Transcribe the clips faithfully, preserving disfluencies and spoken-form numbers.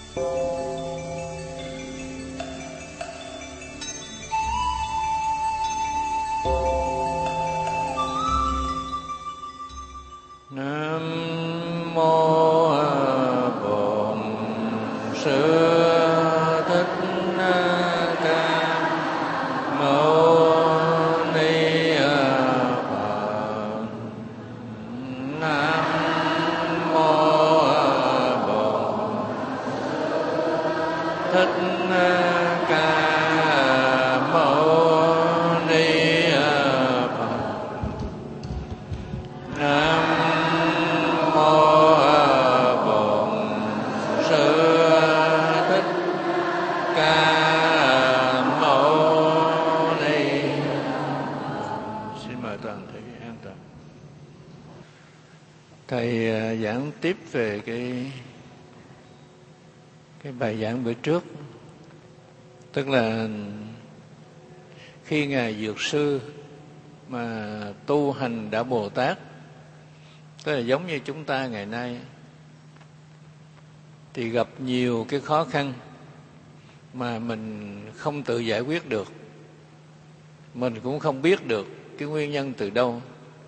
Nam mô Bổn Sư Thích Ca Mâu Ni Phật. Nam mô Bổn Thích Ca Mâu Ni Phật. Nam Thầy giảng tiếp về cái cái bài giảng bữa trước, tức là khi Ngài Dược Sư mà tu hành đã Bồ Tát, tức là giống như chúng ta ngày nay, thì gặp nhiều cái khó khăn mà mình không tự giải quyết được, mình cũng không biết được cái nguyên nhân từ đâu.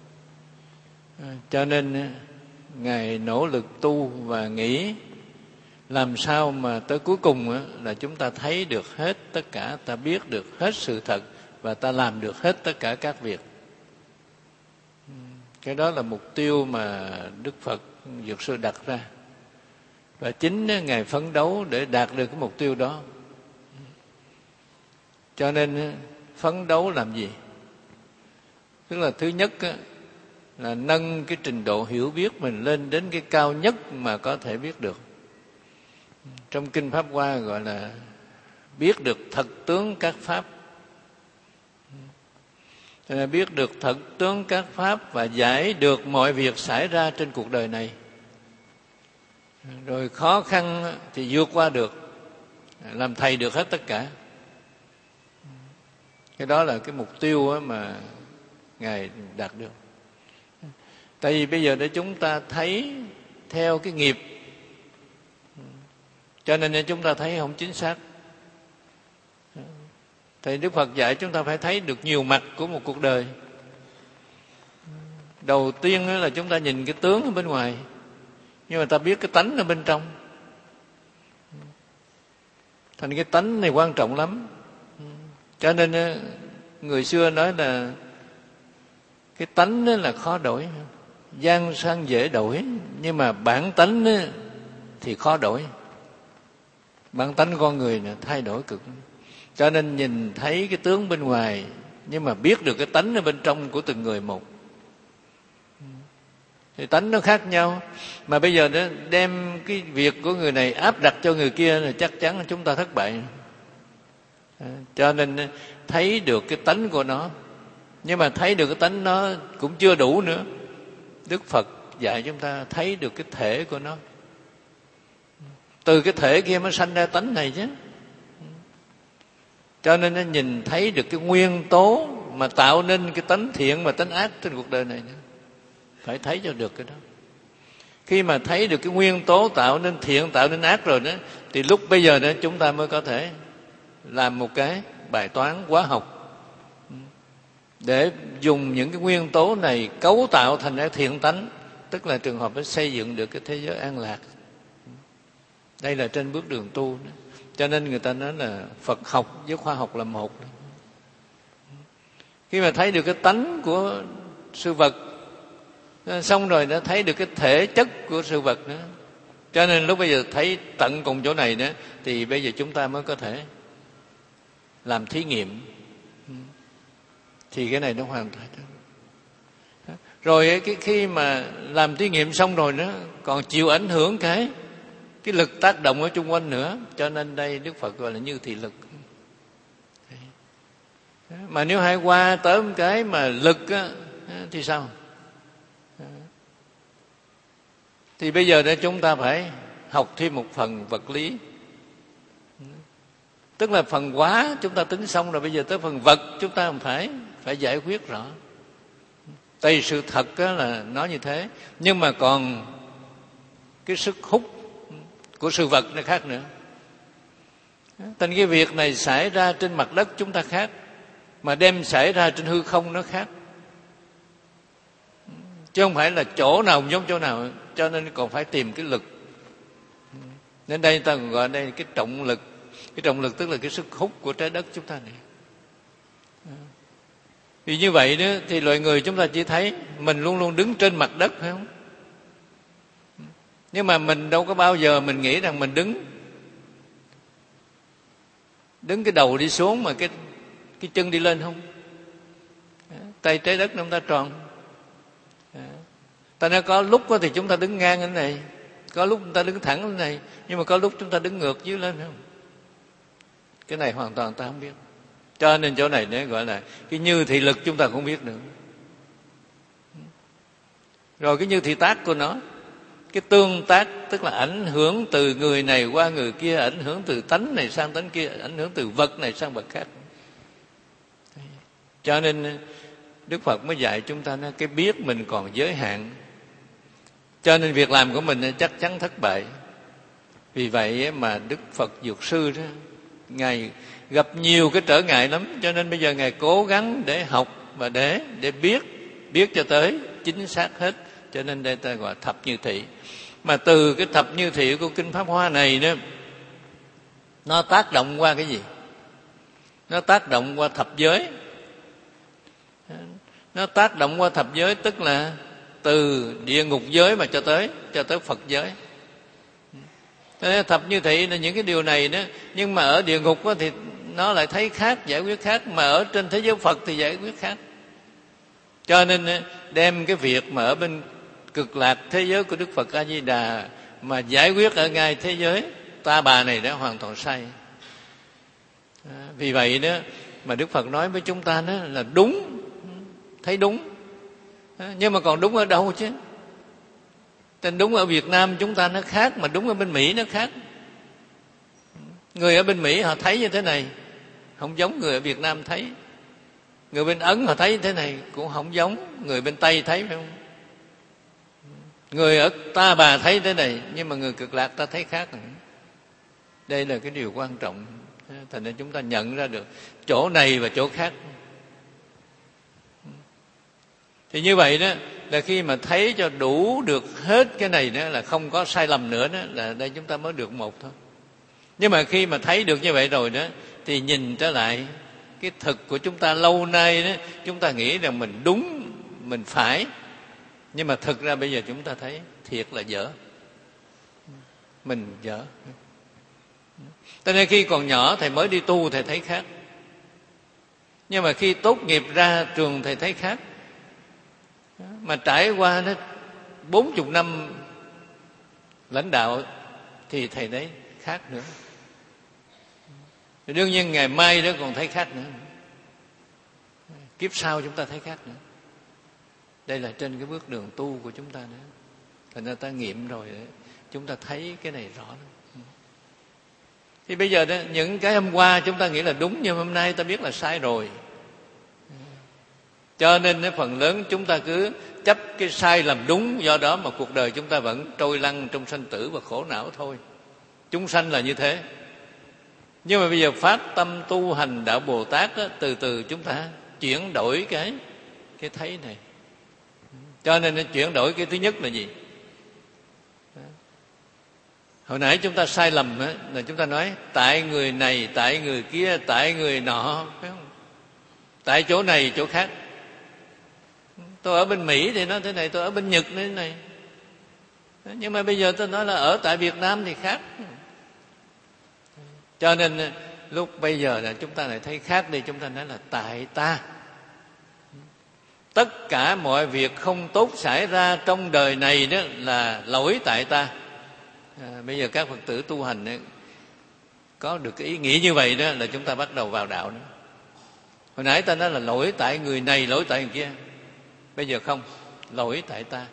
Cho nên Ngài nỗ lực tu và nghĩ làm sao mà tới cuối cùng là chúng ta thấy được hết tất cả, ta biết được hết sự thật và ta làm được hết tất cả các việc. Cái đó là mục tiêu mà Đức Phật Dược Sư đặt ra, và chính Ngài phấn đấu để đạt được cái mục tiêu đó. Cho nên phấn đấu làm gì? Tức là thứ nhất là nâng cái trình độ hiểu biết mình lên đến cái cao nhất mà có thể biết được. Trong Kinh Pháp Hoa gọi là biết được thật tướng các Pháp. Là biết được thật tướng các Pháp và giải được mọi việc xảy ra trên cuộc đời này. Rồi khó khăn thì vượt qua được, làm thầy được hết tất cả. Cái đó là cái mục tiêu mà Ngài đạt được. Tại vì bây giờ để chúng ta thấy theo cái nghiệp, cho nên chúng ta thấy không chính xác. Thì Đức Phật dạy chúng ta phải thấy được nhiều mặt của một cuộc đời. Đầu tiên là chúng ta nhìn cái tướng ở bên ngoài, nhưng mà ta biết cái tánh ở bên trong. Thành cái tánh này quan trọng lắm. Cho nên người xưa nói là cái tánh là khó đổi, gian sang dễ đổi, nhưng mà bản tánh thì khó đổi. Bản tánh con người này thay đổi cực. Cho nên nhìn thấy cái tướng bên ngoài, nhưng mà biết được cái tánh ở bên trong của từng người một. Thì tánh nó khác nhau. Mà bây giờ đó đem cái việc của người này áp đặt cho người kia là chắc chắn là chúng ta thất bại. Cho nên thấy được cái tánh của nó, nhưng mà thấy được cái tánh nó cũng chưa đủ nữa. Đức Phật dạy chúng ta thấy được cái thể của nó. Từ cái thể kia mới sanh ra tánh này chứ. Cho nên nó nhìn thấy được cái nguyên tố mà tạo nên cái tánh thiện và tánh ác trên cuộc đời này nữa. Phải thấy cho được cái đó. Khi mà thấy được cái nguyên tố tạo nên thiện, tạo nên ác rồi đó, thì lúc bây giờ đó chúng ta mới có thể làm một cái bài toán hóa học để dùng những cái nguyên tố này cấu tạo thành cái thiện tánh, tức là trường hợp để xây dựng được cái thế giới an lạc. Đây là trên bước đường tu đó. Cho nên người ta nói là Phật học với khoa học là một. Khi mà thấy được cái tánh của sự vật, xong rồi đã thấy được cái thể chất của sự vật nữa. Cho nên lúc bây giờ thấy tận cùng chỗ này nữa, thì bây giờ chúng ta mới có thể làm thí nghiệm. Thì cái này nó hoàn toàn. Rồi cái khi mà làm thí nghiệm xong rồi nữa, còn chịu ảnh hưởng cái cái lực tác động ở chung quanh nữa. Cho nên đây Đức Phật gọi là như thị lực. Mà nếu hai qua tới một cái mà lực á, thì sao? Thì bây giờ để chúng ta phải học thêm một phần vật lý. Tức là phần hóa chúng ta tính xong rồi, bây giờ tới phần vật chúng ta phải phải giải quyết rõ. Tại vì sự thật là nó như thế, nhưng mà còn cái sức hút của sự vật nó khác nữa. Thành cái việc này xảy ra trên mặt đất chúng ta khác, mà đem xảy ra trên hư không nó khác, chứ không phải là chỗ nào giống chỗ nào. Cho nên còn phải tìm cái lực. Nên đây ta còn gọi đây cái trọng lực. Cái trọng lực tức là cái sức hút của trái đất chúng ta này. Vì như vậy đó thì loài người chúng ta chỉ thấy mình luôn luôn đứng trên mặt đất, phải không? Nhưng mà mình đâu có bao giờ mình nghĩ rằng mình đứng đứng cái đầu đi xuống mà cái cái chân đi lên không. Tay trái đất chúng ta tròn. Ta nói có lúc thì chúng ta đứng ngang như thế này, có lúc chúng ta đứng thẳng như thế này, nhưng mà có lúc chúng ta đứng ngược dưới lên, không? Cái này hoàn toàn ta không biết. Cho nên chỗ này nó gọi là cái như thị lực chúng ta không biết nữa. Rồi cái như thị tác của nó, cái tương tác tức là ảnh hưởng từ người này qua người kia, ảnh hưởng từ tánh này sang tánh kia, ảnh hưởng từ vật này sang vật khác. Cho nên Đức Phật mới dạy chúng ta cái biết mình còn giới hạn, cho nên việc làm của mình chắc chắn thất bại. Vì vậy mà Đức Phật Dược Sư đó, Ngài gặp nhiều cái trở ngại lắm, cho nên bây giờ Ngài cố gắng để học và để để biết, biết cho tới chính xác hết. Cho nên đây ta gọi thập như thị. Mà từ cái thập như thị của Kinh Pháp Hoa này đó, nó tác động qua cái gì? Nó tác động qua thập giới. Nó tác động qua thập giới, tức là từ địa ngục giới mà cho tới cho tới Phật giới. Thập như thị là những cái điều này đó, nhưng mà ở địa ngục đó thì nó lại thấy khác, giải quyết khác, mà ở trên thế giới Phật thì giải quyết khác. Cho nên đem cái việc mà ở bên cực lạc thế giới của Đức Phật A Di Đà mà giải quyết ở ngay thế giới Ta Bà này đó hoàn toàn sai. À, vì vậy đó mà Đức Phật nói với chúng ta đó là đúng, thấy đúng. À, nhưng mà còn đúng ở đâu chứ? Tên đúng ở Việt Nam chúng ta nó khác, mà đúng ở bên Mỹ nó khác. Người ở bên Mỹ họ thấy như thế này, không giống người ở Việt Nam thấy. Người bên Ấn họ thấy như thế này cũng không giống người bên Tây thấy, phải không? Người ở Ta Bà thấy thế này, nhưng mà người cực lạc ta thấy khác. Đây là cái điều quan trọng. Thành nên chúng ta nhận ra được chỗ này và chỗ khác. Thì như vậy đó là khi mà thấy cho đủ được hết cái này đó, là không có sai lầm nữa đó, là đây chúng ta mới được một thôi. Nhưng mà khi mà thấy được như vậy rồi đó, thì nhìn trở lại cái thực của chúng ta lâu nay đó, chúng ta nghĩ rằng mình đúng, mình phải, nhưng mà thực ra bây giờ chúng ta thấy thiệt là dở, mình dở. Cho nên khi còn nhỏ thầy mới đi tu thầy thấy khác, nhưng mà khi tốt nghiệp ra trường thầy thấy khác. Mà trải qua nó bốn chục năm lãnh đạo thì thầy thấy khác nữa. Đương nhiên ngày mai đó còn thấy khác nữa, kiếp sau chúng ta thấy khác nữa. Đây là trên cái bước đường tu của chúng ta nữa. Thành ra ta nghiệm rồi đấy, chúng ta thấy cái này rõ lắm. Thì bây giờ đó, những cái hôm qua chúng ta nghĩ là đúng, nhưng hôm nay ta biết là sai rồi. Cho nên phần lớn chúng ta cứ chấp cái sai làm đúng, do đó mà cuộc đời chúng ta vẫn trôi lăn trong sanh tử và khổ não thôi. Chúng sanh là như thế. Nhưng mà bây giờ phát tâm tu hành đạo Bồ Tát đó, từ từ chúng ta chuyển đổi cái cái thấy này. Cho nên nó chuyển đổi cái thứ nhất là gì? Hồi nãy chúng ta sai lầm đó, là chúng ta nói tại người này, tại người kia, tại người nọ, phải không? Tại chỗ này, chỗ khác. Tôi ở bên Mỹ thì nói thế này, tôi ở bên Nhật như thế này. Nhưng mà bây giờ tôi nói là ở tại Việt Nam thì khác. Cho nên lúc bây giờ là chúng ta lại thấy khác đi, chúng ta nói là tại ta. Tất cả mọi việc không tốt xảy ra trong đời này đó là lỗi tại ta. À, bây giờ các Phật tử tu hành ấy, có được cái ý nghĩ như vậy đó là chúng ta bắt đầu vào đạo nữa. Hồi nãy ta nói là lỗi tại người này, lỗi tại người kia. Bây giờ không, lỗi tại ta.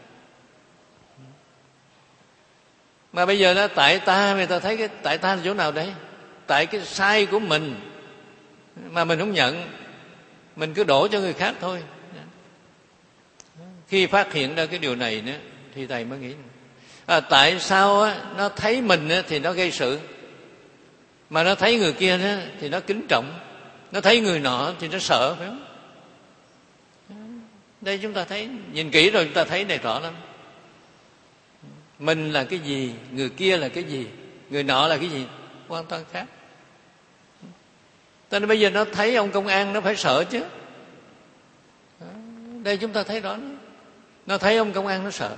Mà bây giờ đó tại ta, người ta thấy cái tại ta là chỗ nào đấy? Tại cái sai của mình mà mình không nhận, mình cứ đổ cho người khác thôi. Khi phát hiện ra cái điều này nữa thì thầy mới nghĩ À, tại sao á, nó thấy mình á, thì nó gây sự, mà nó thấy người kia á, thì nó kính trọng, nó thấy người nọ thì nó sợ, phải không? Đây chúng ta thấy, nhìn kỹ rồi chúng ta thấy này rõ lắm. Mình là cái gì, người kia là cái gì, người nọ là cái gì, hoàn toàn khác. Cho nên bây giờ nó thấy ông công an nó phải sợ chứ. Đây chúng ta thấy rõ đó. Nó thấy ông công an nó sợ.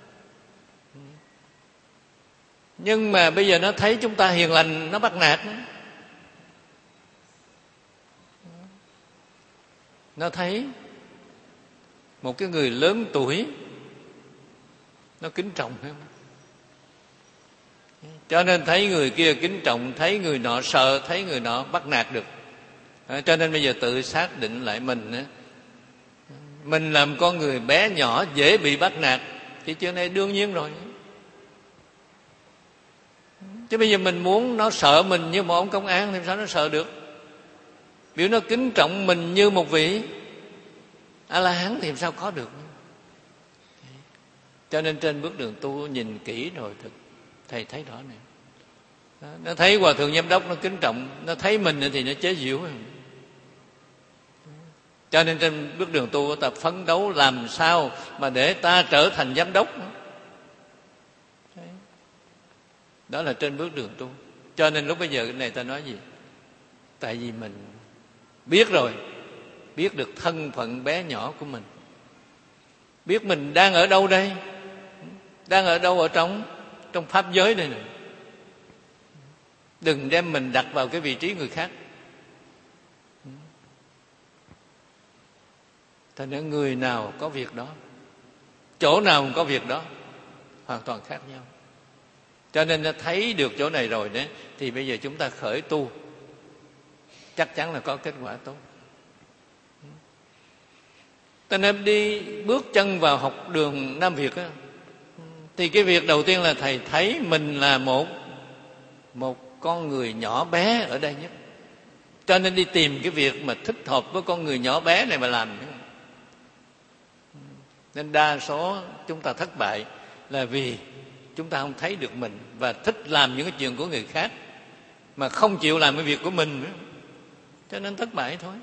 Nhưng mà bây giờ nó thấy chúng ta hiền lành, nó bắt nạt. Nó thấy một cái người lớn tuổi, nó kính trọng, phải không? Cho nên thấy người kia kính trọng, thấy người nọ sợ, thấy người nọ bắt nạt được. Cho nên bây giờ tự xác định lại mình, mình làm con người bé nhỏ dễ bị bắt nạt, thì chuyện này đương nhiên rồi. Chứ bây giờ mình muốn nó sợ mình như một ông công an thì sao nó sợ được? Biểu nó kính trọng mình như một vị A-la-hán thì sao có được? Cho nên trên bước đường tu nhìn kỹ rồi thực thầy thấy rõ này. Đó, nó thấy hòa thượng giám đốc nó kính trọng, nó thấy mình thì nó chế giễu. Cho nên trên bước đường tu ta phấn đấu làm sao mà để ta trở thành giám đốc. Đó là trên bước đường tu. Cho nên lúc bây giờ cái này ta nói gì? Tại vì mình biết rồi, biết được thân phận bé nhỏ của mình, biết mình đang ở đâu đây, đang ở đâu ở trong trong pháp giới đây này. Đừng đem mình đặt vào cái vị trí người khác. Thành ra người nào có việc đó, chỗ nào cũng có việc đó, hoàn toàn khác nhau. Cho nên nó thấy được chỗ này rồi đấy, thì bây giờ chúng ta khởi tu chắc chắn là có kết quả tốt. Cho nên đi bước chân vào học đường Nam Việt á, thì cái việc đầu tiên là thầy thấy mình là một một con người nhỏ bé ở đây nhất. Cho nên đi tìm cái việc mà thích hợp với con người nhỏ bé này mà làm. Nên đa số chúng ta thất bại là vì chúng ta không thấy được mình và thích làm những cái chuyện của người khác mà không chịu làm cái việc của mình nữa. Cho nên thất bại thôi.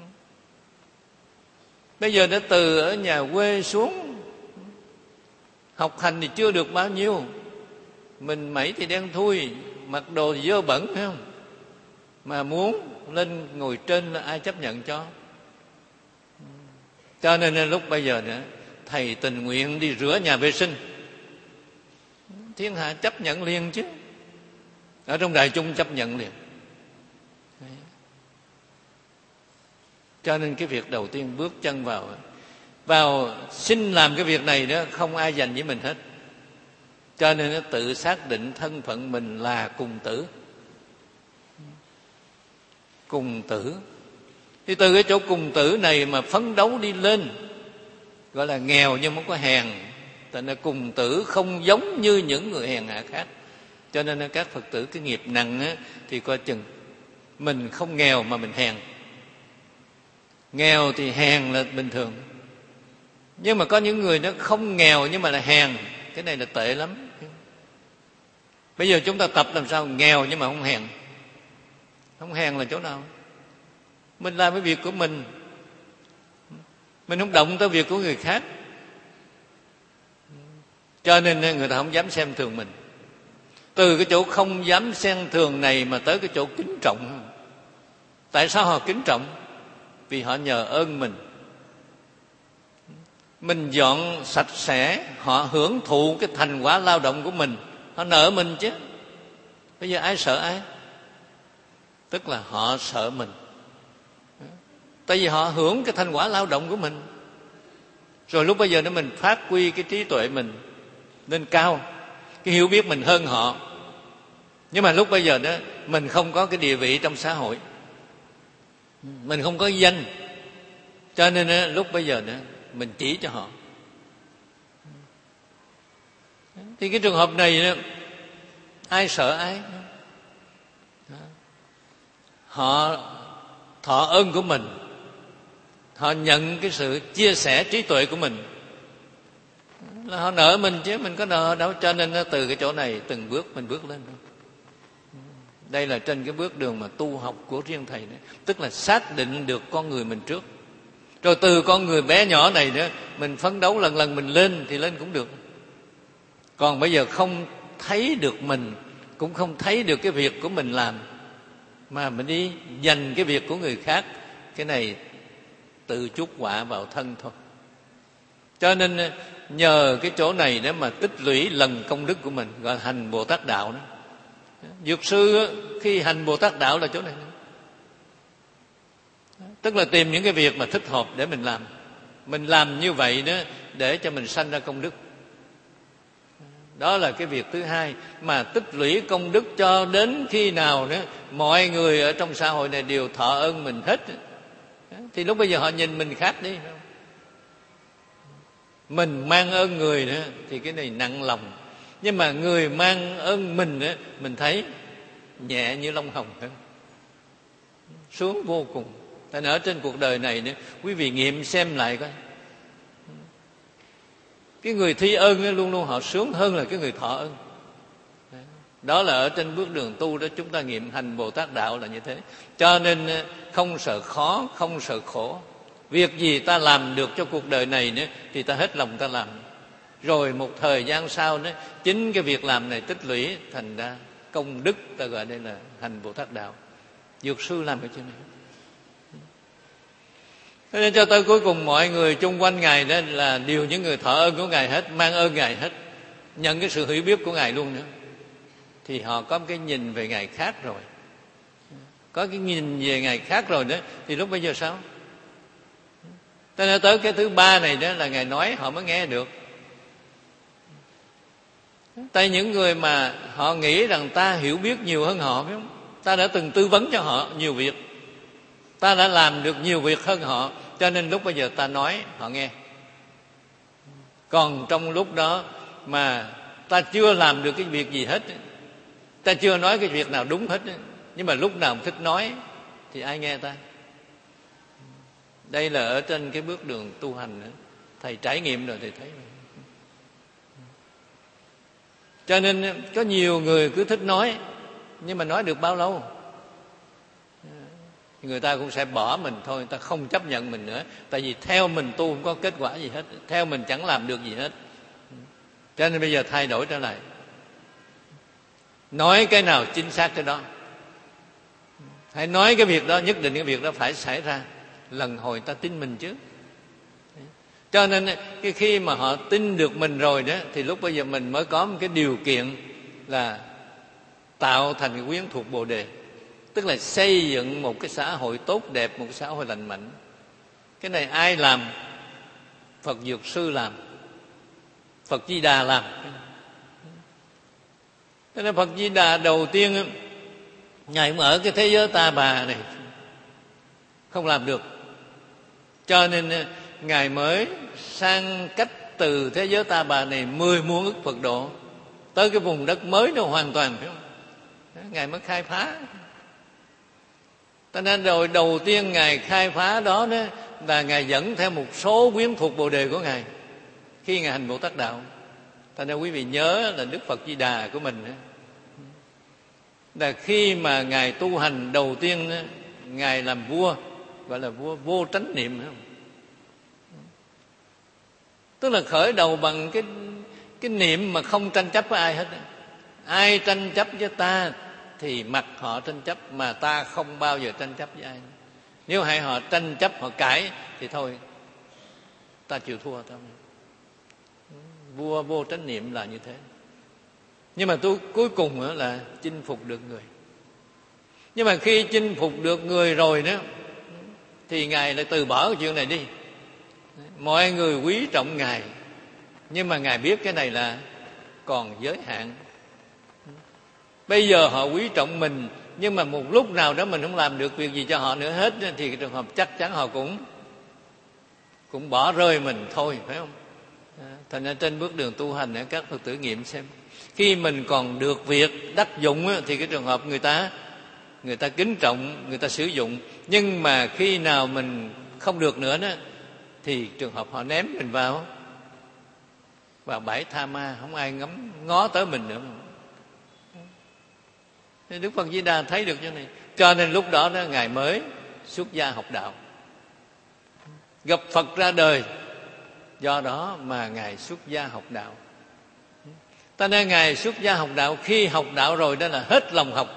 Bây giờ đã từ ở nhà quê xuống học hành thì chưa được bao nhiêu, mình mẩy thì đen thui, mặc đồ thì dơ bẩn, phải không? Mà muốn lên ngồi trên là ai chấp nhận cho? Cho nên lúc bây giờ nữa, thầy tình nguyện đi rửa nhà vệ sinh, thiên hạ chấp nhận liền chứ. Ở trong đại chúng chấp nhận liền. Cho nên cái việc đầu tiên bước chân vào vào xin làm cái việc này đó, không ai dành với mình hết. Cho nên nó tự xác định thân phận mình là cùng tử. Cùng tử. Thì từ cái chỗ cùng tử này mà phấn đấu đi lên, gọi là nghèo nhưng không có hèn. Tại nên cùng tử không giống như những người hèn hạ khác. Cho nên các Phật tử cái nghiệp nặng á, thì coi chừng mình không nghèo mà mình hèn. Nghèo thì hèn là bình thường. Nhưng mà có những người nó không nghèo nhưng mà là hèn, cái này là tệ lắm. Bây giờ chúng ta tập làm sao nghèo nhưng mà không hèn. Không hèn là chỗ nào? Mình làm cái việc của mình, mình không động tới việc của người khác. Cho nên người ta không dám xem thường mình. Từ cái chỗ không dám xem thường này mà tới cái chỗ kính trọng. Tại sao họ kính trọng? Vì họ nhờ ơn mình. Mình dọn sạch sẽ, họ hưởng thụ cái thành quả lao động của mình, họ nợ mình chứ. Bây giờ ai sợ ai? Tức là họ sợ mình. Tại vì họ hưởng cái thành quả lao động của mình. Rồi lúc bây giờ nó mình phát huy cái trí tuệ mình lên cao, cái hiểu biết mình hơn họ. Nhưng mà lúc bây giờ đó mình không có cái địa vị trong xã hội, mình không có danh. Cho nên đó, lúc bây giờ đó mình chỉ cho họ. Thì cái trường hợp này đó, ai sợ ai? Họ thọ ơn của mình, họ nhận cái sự chia sẻ trí tuệ của mình. là họ nợ mình chứ mình có nợ đâu. Cho nên từ cái chỗ này từng bước mình bước lên. Đây là trên cái bước đường mà tu học của riêng thầy đấy. Tức là xác định được con người mình trước, rồi từ con người bé nhỏ này nữa mình phấn đấu lần lần mình lên thì lên cũng được. Còn bây giờ không thấy được mình, cũng không thấy được cái việc của mình làm, mà mình đi dành cái việc của người khác, cái này tự chuốc họa vào thân thôi. Cho nên nhờ cái chỗ này để mà tích lũy lần công đức của mình, gọi là hành Bồ Tát đạo đó. Dược sư khi hành Bồ Tát đạo là chỗ này, tức là tìm những cái việc mà thích hợp để mình làm. Mình làm như vậy đó để cho mình sanh ra công đức. Đó là cái việc thứ hai, mà tích lũy công đức cho đến khi nào nữa mọi người ở trong xã hội này đều thọ ơn mình hết, thì lúc bây giờ họ nhìn mình khác đi. Mình mang ơn người nữa thì cái này nặng lòng, nhưng mà người mang ơn mình nữa mình thấy nhẹ như lông hồng hơn, sướng vô cùng. Thành ở trên cuộc đời này nữa, quý vị nghiệm xem lại coi, cái người thi ơn luôn luôn họ sướng hơn là cái người thọ ơn. Đó là ở trên bước đường tu đó, chúng ta nghiệm hành Bồ Tát đạo là như thế. Cho nên không sợ khó, không sợ khổ. Việc gì ta làm được cho cuộc đời này nữa thì ta hết lòng ta làm. Rồi một thời gian sau nữa, chính cái việc làm này tích lũy thành ra công đức, ta gọi đây là hành Bồ Tát đạo. Dược sư làm cái chuyện này. Thế nên cho tới cuối cùng mọi người chung quanh Ngài đó là đều những người thọ ơn của Ngài hết, mang ơn Ngài hết, nhận cái sự hiểu biết của Ngài luôn nữa. Thì họ có cái nhìn về Ngài khác rồi. Có cái nhìn về Ngài khác rồi đó, thì lúc bây giờ sao? Thế nên tới cái thứ ba này đó là Ngài nói họ mới nghe được. Tại những người mà họ nghĩ rằng ta hiểu biết nhiều hơn họ, biết không? Ta đã từng tư vấn cho họ nhiều việc, ta đã làm được nhiều việc hơn họ, cho nên lúc bây giờ ta nói họ nghe. Còn trong lúc đó mà ta chưa làm được cái việc gì hết, ta chưa nói cái việc nào đúng hết, nhưng mà lúc nào thích nói thì ai nghe ta? Đây là ở trên cái bước đường tu hành nữa. Thầy trải nghiệm rồi thầy thấy rồi. Cho nên có nhiều người cứ thích nói, nhưng mà nói được bao lâu người ta cũng sẽ bỏ mình thôi, người ta không chấp nhận mình nữa. Tại vì theo mình tu không có kết quả gì hết, theo mình chẳng làm được gì hết. Cho nên bây giờ thay đổi trở lại, nói cái nào chính xác cái đó. Hãy nói cái việc đó, nhất định cái việc đó phải xảy ra. Lần hồi ta tin mình chứ. Cho nên cái khi mà họ tin được mình rồi đó, thì lúc bây giờ mình mới có một cái điều kiện là tạo thành cái quyến thuộc Bồ Đề. Tức là xây dựng một cái xã hội tốt đẹp, một cái xã hội lành mạnh. Cái này ai làm? Phật Dược Sư làm, Phật Di Đà làm. Thế nên Phật Di Đà đầu tiên Ngài cũng ở cái thế giới ta bà này không làm được, cho nên Ngài mới sang cách từ thế giới ta bà này mười muôn ức Phật độ tới cái vùng đất mới nó hoàn toàn, phải không? Ngài mới khai phá. Cho nên rồi đầu tiên Ngài khai phá đó, đó là Ngài dẫn theo một số quyến thuộc Bồ Đề của Ngài khi Ngài hành Bồ Tát đạo. Cho nên quý vị nhớ là Đức Phật Di Đà của mình đó, là khi mà Ngài tu hành đầu tiên đó, Ngài làm vua, gọi là vua vô tránh niệm, phải không? Tức là khởi đầu bằng cái cái niệm mà không tranh chấp với ai hết. Ai tranh chấp với ta thì mặc họ tranh chấp, mà ta không bao giờ tranh chấp với ai. Nếu hãy họ tranh chấp, họ cãi thì thôi, ta chịu thua. Ta vua vô tránh niệm là như thế. Nhưng mà tôi cuối cùng là chinh phục được người. Nhưng mà khi chinh phục được người rồi đó, thì Ngài lại từ bỏ cái chuyện này đi. Mọi người quý trọng Ngài, nhưng mà Ngài biết cái này là còn giới hạn. Bây giờ họ quý trọng mình, nhưng mà một lúc nào đó mình không làm được việc gì cho họ nữa hết, thì cái trường hợp chắc chắn họ cũng cũng bỏ rơi mình thôi, phải không? Thành ra trên bước đường tu hành các Phật tử nghiệm xem, khi mình còn được việc đắc dụng thì cái trường hợp người ta người ta kính trọng, người ta sử dụng. Nhưng mà khi nào mình không được nữa đó, thì trường hợp họ ném mình vào vào bãi tha ma, không ai ngắm ngó tới mình nữa. Nên Đức Phật Di Đà thấy được như này, cho nên lúc đó đó ngài mới xuất gia học đạo, gặp Phật ra đời, do đó mà ngài xuất gia học đạo. Ta nên ngài xuất gia học đạo, khi học đạo rồi đó là hết lòng học.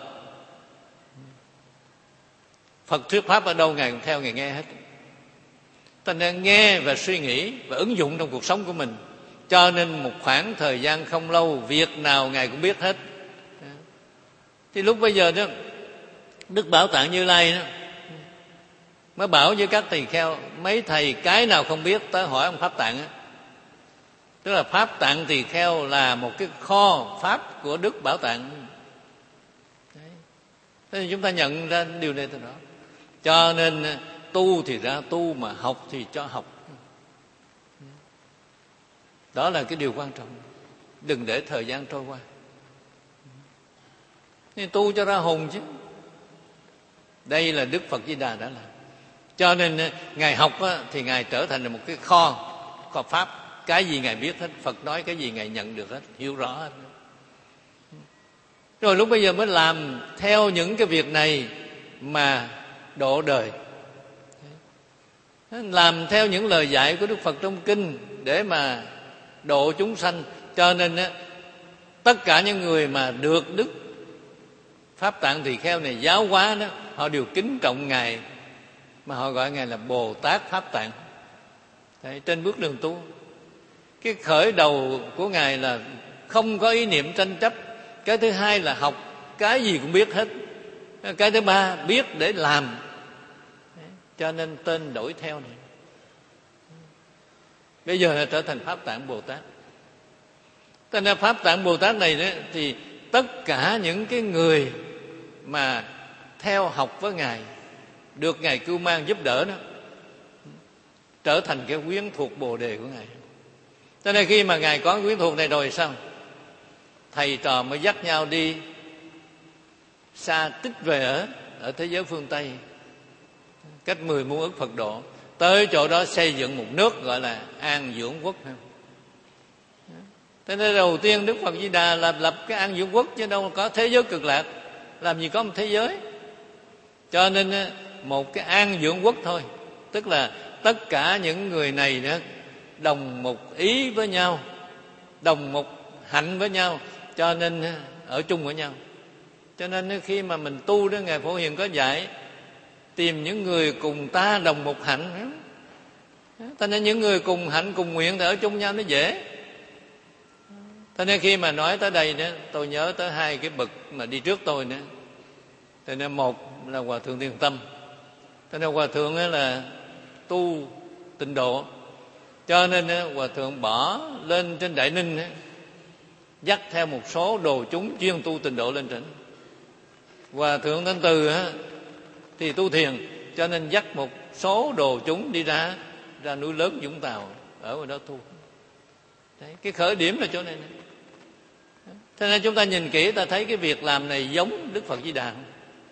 Phật thuyết pháp ở đâu ngài cũng theo, ngài nghe hết. Ta nên nghe và suy nghĩ và ứng dụng trong cuộc sống của mình. Cho nên một khoảng thời gian không lâu, việc nào ngài cũng biết hết. Thì lúc bây giờ đó, Đức Bảo Tạng Như Lai đó mới bảo với các tỳ kheo, mấy thầy cái nào không biết tới hỏi ông Pháp Tạng á. Tức là Pháp Tạng Tỳ Kheo là một cái kho pháp của Đức Bảo Tạng. Đấy. Thế nên chúng ta nhận ra điều này từ đó. Cho nên tu thì ra tu, mà học thì cho học. Đó là cái điều quan trọng. Đừng để thời gian trôi qua. Nên tu cho ra hồn chứ. Đây là Đức Phật Di Đà đã làm. Cho nên ngài học thì ngài trở thành một cái kho, kho pháp. Cái gì ngài biết hết, Phật nói cái gì ngài nhận được hết, hiểu rõ hết. Rồi lúc bây giờ mới làm theo những cái việc này mà độ đời, làm theo những lời dạy của Đức Phật trong kinh để mà độ chúng sanh. Cho nên tất cả những người mà được Đức Pháp Tạng Tỳ Kheo này giáo hóa đó, họ đều kính trọng ngài, mà họ gọi ngài là Bồ Tát Pháp Tạng. Đấy, trên bước đường tu, cái khởi đầu của ngài là không có ý niệm tranh chấp. Cái thứ hai là học cái gì cũng biết hết. Cái thứ ba biết để làm. Đấy, cho nên tên đổi theo này. Bây giờ là trở thành Pháp Tạng Bồ Tát. Tên là Pháp Tạng Bồ Tát này đó, thì tất cả những cái người mà theo học với ngài, được ngài cưu mang giúp đỡ đó, trở thành cái quyến thuộc Bồ Đề của ngài. Cho nên khi mà ngài có quyến thuộc này rồi sao? Thầy trò mới dắt nhau đi xa tích về ở ở thế giới phương Tây, cách mười muôn ức Phật độ. Tới chỗ đó xây dựng một nước gọi là An Dưỡng Quốc. Thế nên đầu tiên Đức Phật Di Đà là lập cái An Dưỡng Quốc, chứ đâu có thế giới Cực Lạc. Làm gì có một thế giới. Cho nên một cái An Dưỡng Quốc thôi. Tức là tất cả những người này đó đồng một ý với nhau, đồng một hạnh với nhau, cho nên ở chung với nhau. Cho nên khi mà mình tu đó, Ngài Phổ Hiền có dạy tìm những người cùng ta đồng một hạnh. Cho nên những người cùng hạnh cùng nguyện thì ở chung nhau nó dễ. Cho nên khi mà nói tới đây đó, tôi nhớ tới hai cái bậc mà đi trước tôi nữa. Cho nên một là Hòa Thượng Thiền Tâm. Cho nên Hòa Thượng là tu tịnh độ, cho nên Hòa Thượng bỏ lên trên Đại Ninh, dắt theo một số đồ chúng chuyên tu tịnh độ lên trển. Hòa Thượng Thanh Từ thì tu thiền, cho nên dắt một số đồ chúng đi ra ra núi lớn Vũng Tàu, ở ngoài đó tu. Đấy, cái khởi điểm là chỗ này này. Thế nên chúng ta nhìn kỹ, ta thấy cái việc làm này giống Đức Phật Di Đà.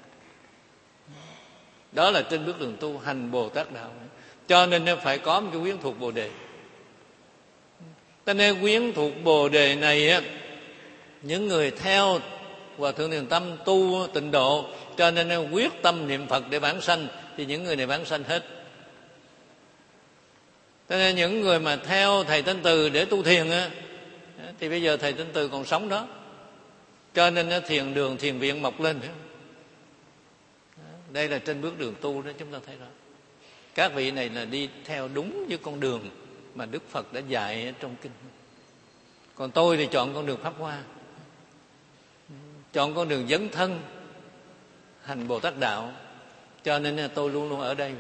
Đó là trên bước đường tu hành Bồ Tát đạo. Cho nên phải có một cái quyến thuộc Bồ Đề. Cho nên quyến thuộc Bồ Đề này á, những người theo Hòa Thượng Thiền Tâm tu tịnh độ, cho nên quyết tâm niệm Phật để vãng sanh, thì những người này vãng sanh hết. Cho nên những người mà theo thầy Thanh Từ để tu thiền á, thì bây giờ thầy Thanh Từ còn sống đó, cho nên thiền đường thiền viện mọc lên. Đây là trên bước đường tu đó, chúng ta thấy đó. Các vị này là đi theo đúng với con đường mà Đức Phật đã dạy trong kinh. Còn tôi thì chọn con đường Pháp Hoa, chọn con đường dấn thân hành Bồ Tát đạo, cho nên tôi luôn luôn ở đây.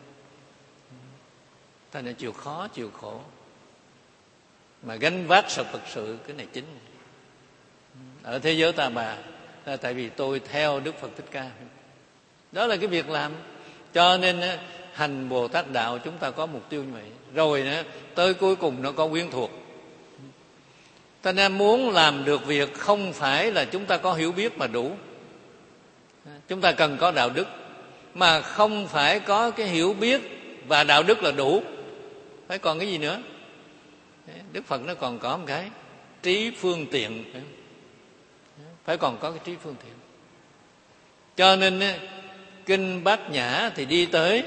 Thành ra chịu khó chịu khổ mà gánh vác sự Phật sự, cái này chính ở thế giới Ta Bà. Tại vì tôi theo Đức Phật Thích Ca, đó là cái việc làm. Cho nên hành Bồ Tát đạo chúng ta có mục tiêu như vậy. Rồi tới cuối cùng nó có quyến thuộc. Ta nên muốn làm được việc không phải là chúng ta có hiểu biết mà đủ. Chúng ta cần có đạo đức, mà không phải có cái hiểu biết và đạo đức là đủ. Phải còn cái gì nữa? Đức Phật nó còn có một cái trí phương tiện, phải còn có cái trí phương tiện. Cho nên kinh Bát Nhã thì đi tới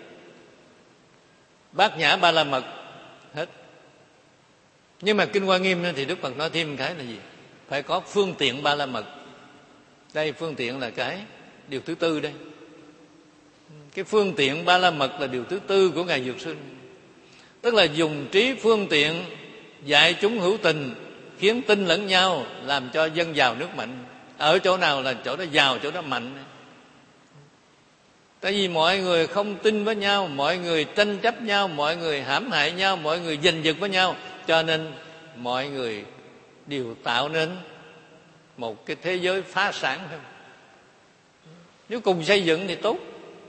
Bát Nhã Ba La Mật hết. Nhưng mà kinh Hoa Nghiêm thì Đức Phật nói thêm một cái là gì? Phải có phương tiện Ba La Mật. Đây phương tiện là cái điều thứ tư đây. Cái phương tiện Ba La Mật là điều thứ tư của Ngài Dược Sư. Tức là dùng trí phương tiện dạy chúng hữu tình, khiến tin lẫn nhau, làm cho dân giàu nước mạnh. Ở chỗ nào là chỗ đó giàu, chỗ đó mạnh. Tại vì mọi người không tin với nhau, mọi người tranh chấp nhau, mọi người hãm hại nhau, mọi người giành giật với nhau, cho nên mọi người đều tạo nên một cái thế giới phá sản thôi. Nếu cùng xây dựng thì tốt,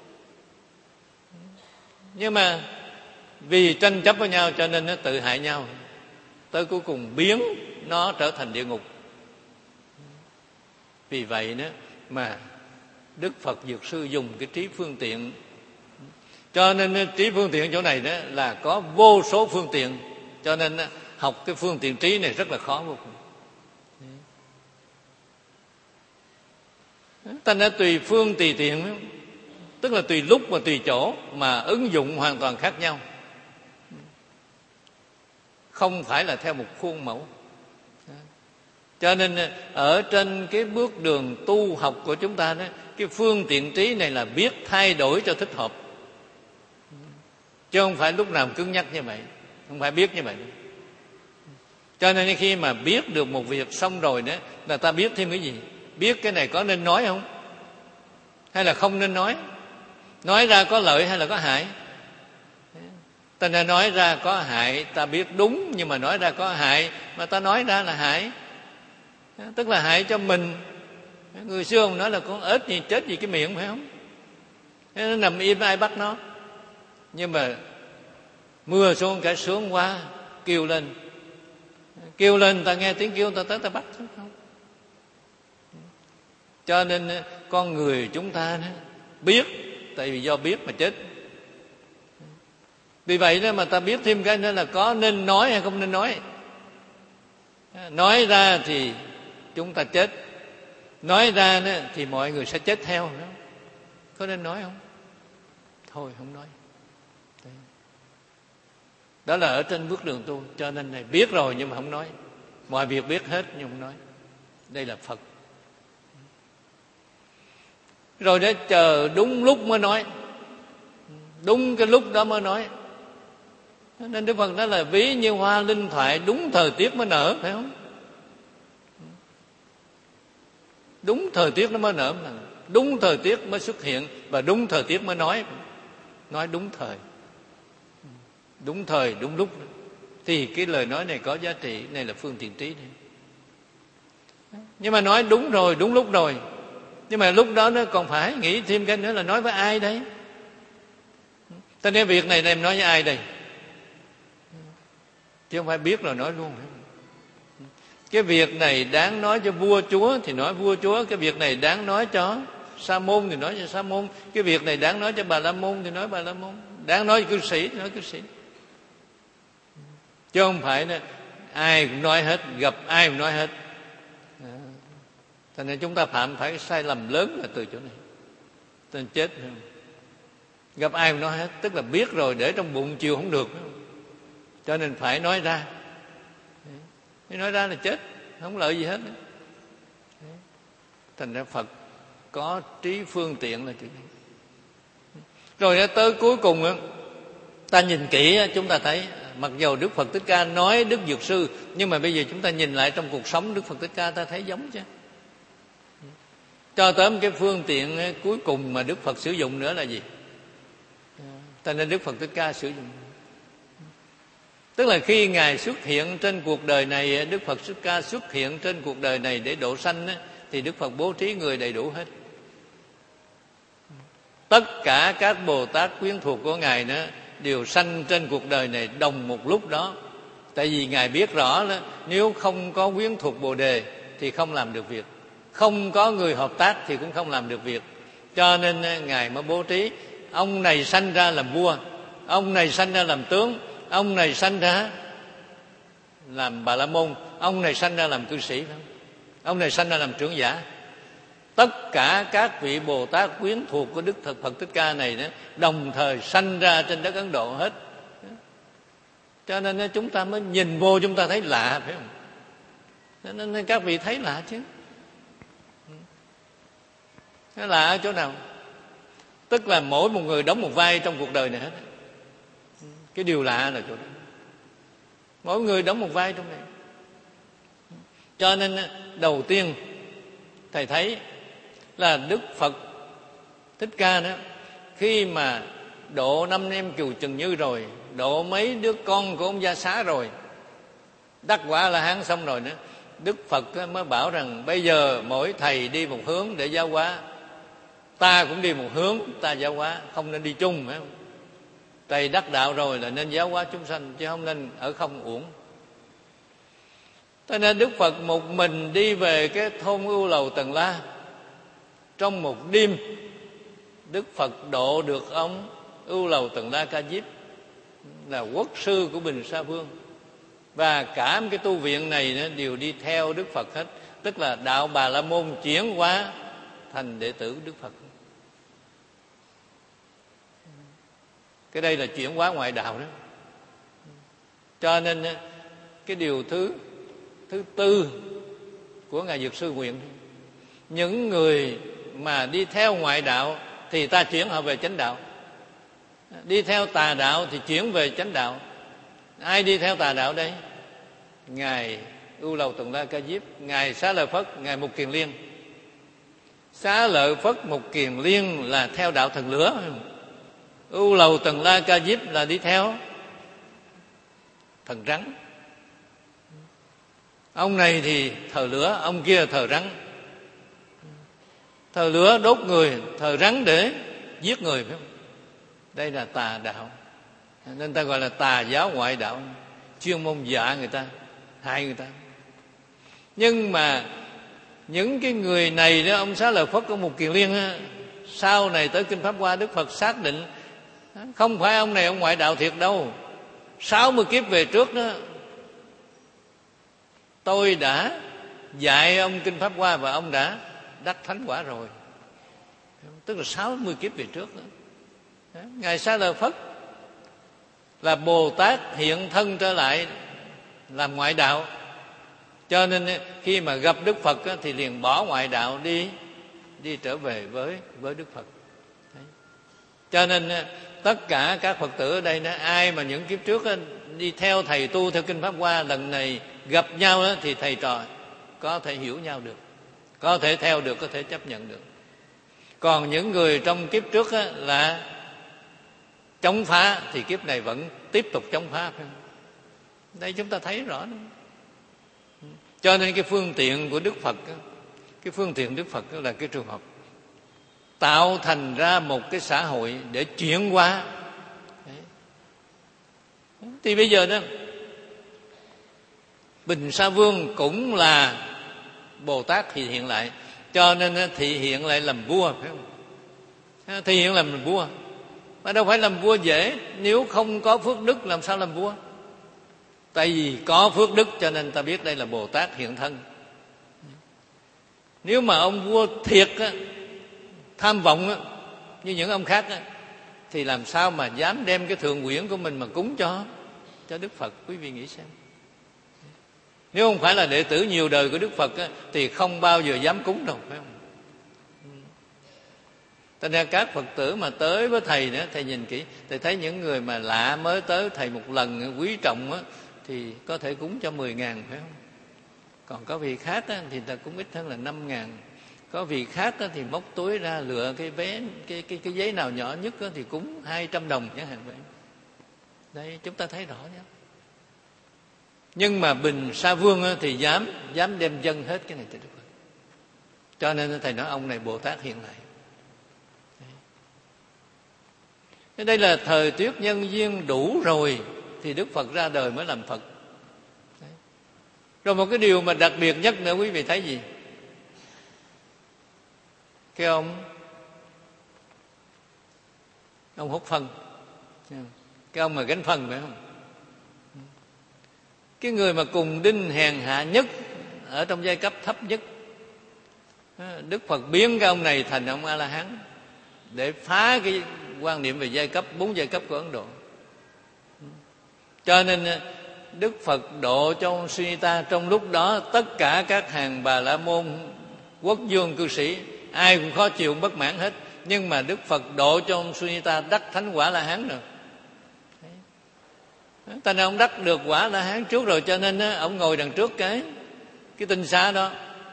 nhưng mà vì tranh chấp với nhau cho nên nó tự hại nhau, tới cuối cùng biến nó trở thành địa ngục. Vì vậy đó mà Đức Phật Dược Sư dùng cái trí phương tiện. Cho nên trí phương tiện chỗ này đó là có vô số phương tiện, cho nên học cái phương tiện trí này rất là khó vô cùng. Thành ra tùy phương tùy tiện, tức là tùy lúc và tùy chỗ mà ứng dụng hoàn toàn khác nhau, không phải là theo một khuôn mẫu. Cho nên ở trên cái bước đường tu học của chúng ta đó, cái phương tiện trí này là biết thay đổi cho thích hợp, chứ không phải lúc nào cứng nhắc như vậy, không phải biết như vậy. Cho nên khi mà biết được một việc xong rồi đó, là ta biết thêm cái gì? Biết cái này có nên nói không, hay là không nên nói, nói ra có lợi hay là có hại. Ta nên nói ra có hại ta biết đúng, nhưng mà nói ra có hại mà ta nói ra là hại, tức là hại cho mình. Người xưa ông nói là con ếch gì chết gì cái miệng, phải không? Nó nằm im ai bắt nó. Nhưng mà mưa xuống cả sướng quá, kêu lên, kêu lên ta nghe tiếng kêu ta tới ta bắt, không? Cho nên con người chúng ta đó, biết, tại vì do biết mà chết. Vì vậy đó mà ta biết thêm cái nữa là có nên nói hay không nên nói. Nói ra thì chúng ta chết, nói ra đó thì mọi người sẽ chết theo. Có nên nói không? Thôi không nói. Đó là ở trên bước đường tu. Cho nên này biết rồi nhưng mà không nói. Mọi việc biết hết nhưng không nói. Đây là Phật. Rồi để chờ đúng lúc mới nói, đúng cái lúc đó mới nói. Nên Đức Phật nói là ví như hoa linh thoại, đúng thời tiết mới nở, phải không? Đúng thời tiết nó mới nở, đúng thời tiết mới xuất hiện, và đúng thời tiết mới nói. Nói đúng thời, đúng thời, đúng lúc. Thì cái lời nói này có giá trị. Này là phương tiện trí này. Nhưng mà nói đúng rồi, đúng lúc rồi, nhưng mà lúc đó nó còn phải nghĩ thêm cái nữa là nói với ai đây? Ta nói việc này em nói với ai đây? Chứ không phải biết rồi nói luôn. Cái việc này đáng nói cho vua chúa thì nói vua chúa, cái việc này đáng nói cho sa môn thì nói cho sa môn, cái việc này đáng nói cho bà la môn thì nói bà la môn, đáng nói cho cư sĩ thì nói cư sĩ. Chứ không phải đó, ai cũng nói hết, gặp ai cũng nói hết. Thành nên chúng ta phạm phải cái sai lầm lớn là từ chỗ này. Tên chết không? Gặp ai cũng nói hết, tức là biết rồi để trong bụng chịu không được, cho nên phải nói ra. Nếu nói ra là chết, không lợi gì hết. Thành ra Phật có trí phương tiện là chuyện này. Rồi tới cuối cùng ta nhìn kỹ chúng ta thấy, mặc dù Đức Phật Thích Ca nói Đức Dược Sư, nhưng mà bây giờ chúng ta nhìn lại trong cuộc sống Đức Phật Thích Ca ta thấy giống chứ. Cho tới cái phương tiện cuối cùng mà Đức Phật sử dụng nữa là gì? Cho nên Đức Phật Thích Ca sử dụng, tức là khi Ngài xuất hiện trên cuộc đời này, Đức Phật Thích Ca xuất hiện trên cuộc đời này để độ sanh, thì Đức Phật bố trí người đầy đủ hết. Tất cả các Bồ Tát quyến thuộc của Ngài nữa đều sanh trên cuộc đời này đồng một lúc đó. Tại vì Ngài biết rõ đó, nếu không có quyến thuộc Bồ Đề thì không làm được việc, không có người hợp tác thì cũng không làm được việc. Cho nên Ngài mới bố trí ông này sanh ra làm vua, ông này sanh ra làm tướng, ông này sanh ra làm Bà La Môn, ông này sanh ra làm cư sĩ phải không? Ông này sanh ra làm trưởng giả. Tất cả các vị Bồ Tát quyến thuộc của Đức Phật Thích Ca này đó, đồng thời sanh ra trên đất Ấn Độ hết. Cho nên chúng ta mới nhìn vô chúng ta thấy lạ, phải không? Cho nên các vị thấy lạ chứ. Nó lạ ở chỗ nào? Tức là mỗi một người đóng một vai trong cuộc đời này hết. Cái điều lạ là chỗ đó. Mỗi người đóng một vai trong này. Cho nên đầu tiên thầy thấy là Đức Phật Thích Ca đó, khi mà độ năm em Kiều Trần Như rồi, độ mấy đứa con của ông Gia Xá rồi, đắc quả là hán xong rồi nữa, Đức Phật mới bảo rằng bây giờ mỗi thầy đi một hướng để giáo hóa, ta cũng đi một hướng ta giáo hóa, không nên đi chung, phải không? Thầy đắc đạo rồi là nên giáo hóa chúng sanh, chứ không nên ở không uổng. Cho nên Đức Phật một mình đi về cái thôn Ưu Lầu Tần La. Trong một đêm, Đức Phật độ được ông Ưu Lầu Tần La Ca Diếp, là quốc sư của Bình Sa Vương. Và cả cái tu viện này đều đi theo Đức Phật hết. Tức là đạo Bà La Môn chuyển hóa thành đệ tử Đức Phật. Cái đây là chuyển hóa ngoại đạo đó. Cho nên cái điều thứ thứ tư của Ngài Dược Sư nguyện, những người mà đi theo ngoại đạo thì ta chuyển họ về chánh đạo, đi theo tà đạo thì chuyển về chánh đạo. Ai đi theo tà đạo đây? Ngài Ưu Lầu Tần La Ca Diếp, Ngài Xá Lợi Phất, Ngài Mục Kiền Liên. Xá Lợi Phất, Mục Kiền Liên là theo đạo thần lửa, Ưu Lầu Tần La Ca Diếp là đi theo thần rắn. Ông này thì thờ lửa, ông kia thờ rắn. Thờ lửa đốt người, thờ rắn để giết người, phải không? Đây là tà đạo. Nên ta gọi là tà giáo ngoại đạo, chuyên môn dọa người ta, hại người ta. Nhưng mà những cái người này đó, ông Xá Lợi Phất, ông Mục Kiền Liên á, sau này tới Kinh Pháp Hoa, Đức Phật xác định không phải ông này ông ngoại đạo thiệt đâu. Sáu mươi kiếp về trước đó, tôi đã dạy ông Kinh Pháp Hoa và ông đã đắc thánh quả rồi. Tức là sáu mươi kiếp về trước đó. Ngài Xá Lợi Phất là Bồ Tát hiện thân trở lại làm ngoại đạo. Cho nên khi mà gặp Đức Phật thì liền bỏ ngoại đạo đi đi trở về với với Đức Phật. Đấy. Cho nên tất cả các Phật tử ở đây, ai mà những kiếp trước đi theo thầy tu theo Kinh Pháp Hoa, lần này gặp nhau thì thầy trò có thể hiểu nhau được, có thể theo được, có thể chấp nhận được. Còn những người trong kiếp trước là chống phá thì kiếp này vẫn tiếp tục chống phá. Đây chúng ta thấy rõ đó. Cho nên cái phương tiện của Đức Phật, cái phương tiện Đức Phật là cái trường học tạo thành ra một cái xã hội để chuyển hóa. Đấy. Thì bây giờ đó, Bình Sa Vương cũng là Bồ Tát thị hiện lại, cho nên thị hiện lại làm vua, phải không? Thị hiện làm vua, mà đâu phải làm vua dễ. Nếu không có phước đức làm sao làm vua? Tại vì có phước đức cho nên ta biết đây là Bồ Tát hiện thân. Nếu mà ông vua thiệt á, tham vọng á, như những ông khác á, thì làm sao mà dám đem cái thượng quyển của mình mà cúng cho cho Đức Phật? Quý vị nghĩ xem. Nếu không phải là đệ tử nhiều đời của Đức Phật á, thì không bao giờ dám cúng đâu, phải không? Thành ra các Phật tử mà tới với thầy nữa, thầy nhìn kỹ, thầy thấy những người mà lạ mới tới thầy một lần quý trọng á, thì có thể cúng cho mười ngàn, phải không? Còn có vị khác á, thì ta cúng ít hơn là năm ngàn. Có vị khác á, thì móc túi ra lựa cái vé, cái, cái, cái giấy nào nhỏ nhất á, thì cúng hai trăm đồng chẳng hạn vậy. Đây chúng ta thấy rõ nhé. Nhưng mà Bình Sa Vương á, thì dám dám đem dâng hết cái này cho Đức Phật. Cho nên thầy nói ông này Bồ Tát hiện lại. Đây. Đây là thời tiết nhân duyên đủ rồi thì Đức Phật ra đời mới làm Phật. Đấy. Rồi một cái điều mà đặc biệt nhất nữa, quý vị thấy gì? Cái ông ông hút phân, cái ông mà gánh phân, phải không? cái người mà cùng đinh hèn hạ nhất, ở trong giai cấp thấp nhất, Đức Phật biến cái ông này thành ông A La Hán để phá cái quan niệm về giai cấp, bốn giai cấp của Ấn Độ. Cho nên Đức Phật độ cho ông Sunita, trong lúc đó tất cả các hàng Bà La Môn, quốc vương, cư sĩ ai cũng khó chịu, bất mãn hết. Nhưng mà Đức Phật độ cho ông Sunita đắc thánh quả La Hán rồi. Tại nên ông đắc được quả La Hán trước rồi, cho nên ông ngồi đằng trước cái cái tinh xá đó.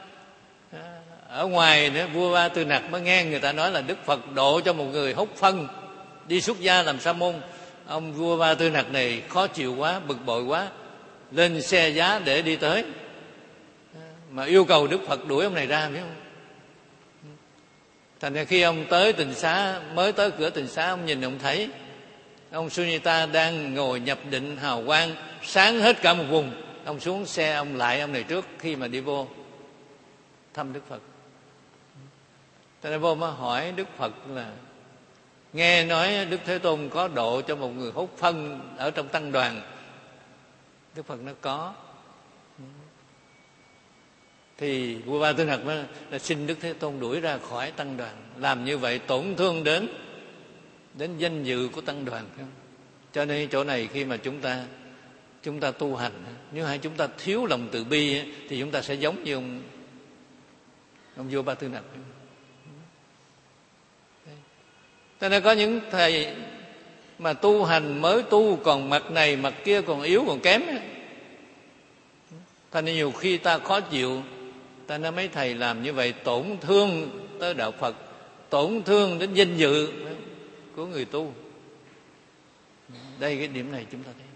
Ở ngoài nữa, vua Ba Tư Nặc mới nghe người ta nói là Đức Phật độ cho một người hút phân đi xuất gia làm sa môn. Ông vua Ba Tư Nặc này khó chịu quá, bực bội quá, lên xe giá để đi tới, mà yêu cầu Đức Phật đuổi ông này ra, biết không? Thành ra khi ông tới tịnh xá, mới tới cửa tịnh xá, ông nhìn ông thấy ông Sunita đang ngồi nhập định hào quang sáng hết cả một vùng. Ông xuống xe, ông lại ông này trước khi mà đi vô thăm Đức Phật. Thành ra vô mới hỏi Đức Phật là nghe nói Đức Thế Tôn có độ cho một người hút phân ở trong tăng đoàn. Đức Phật nó có. Thì vua Ba Tư Nặc nói là xin Đức Thế Tôn đuổi ra khỏi tăng đoàn, làm như vậy tổn thương đến đến danh dự của tăng đoàn. Cho nên chỗ này khi mà chúng ta chúng ta tu hành, nếu hai chúng ta thiếu lòng từ bi thì chúng ta sẽ giống như ông ông vua Ba Tư Nặc. Cho nên có những thầy mà tu hành mới tu còn mặt này mặt kia còn yếu còn kém, thành nên nhiều khi ta khó chịu. Ta nói mấy thầy làm như vậy tổn thương tới đạo Phật, tổn thương đến danh dự của người tu. Đây cái điểm này chúng ta thấy.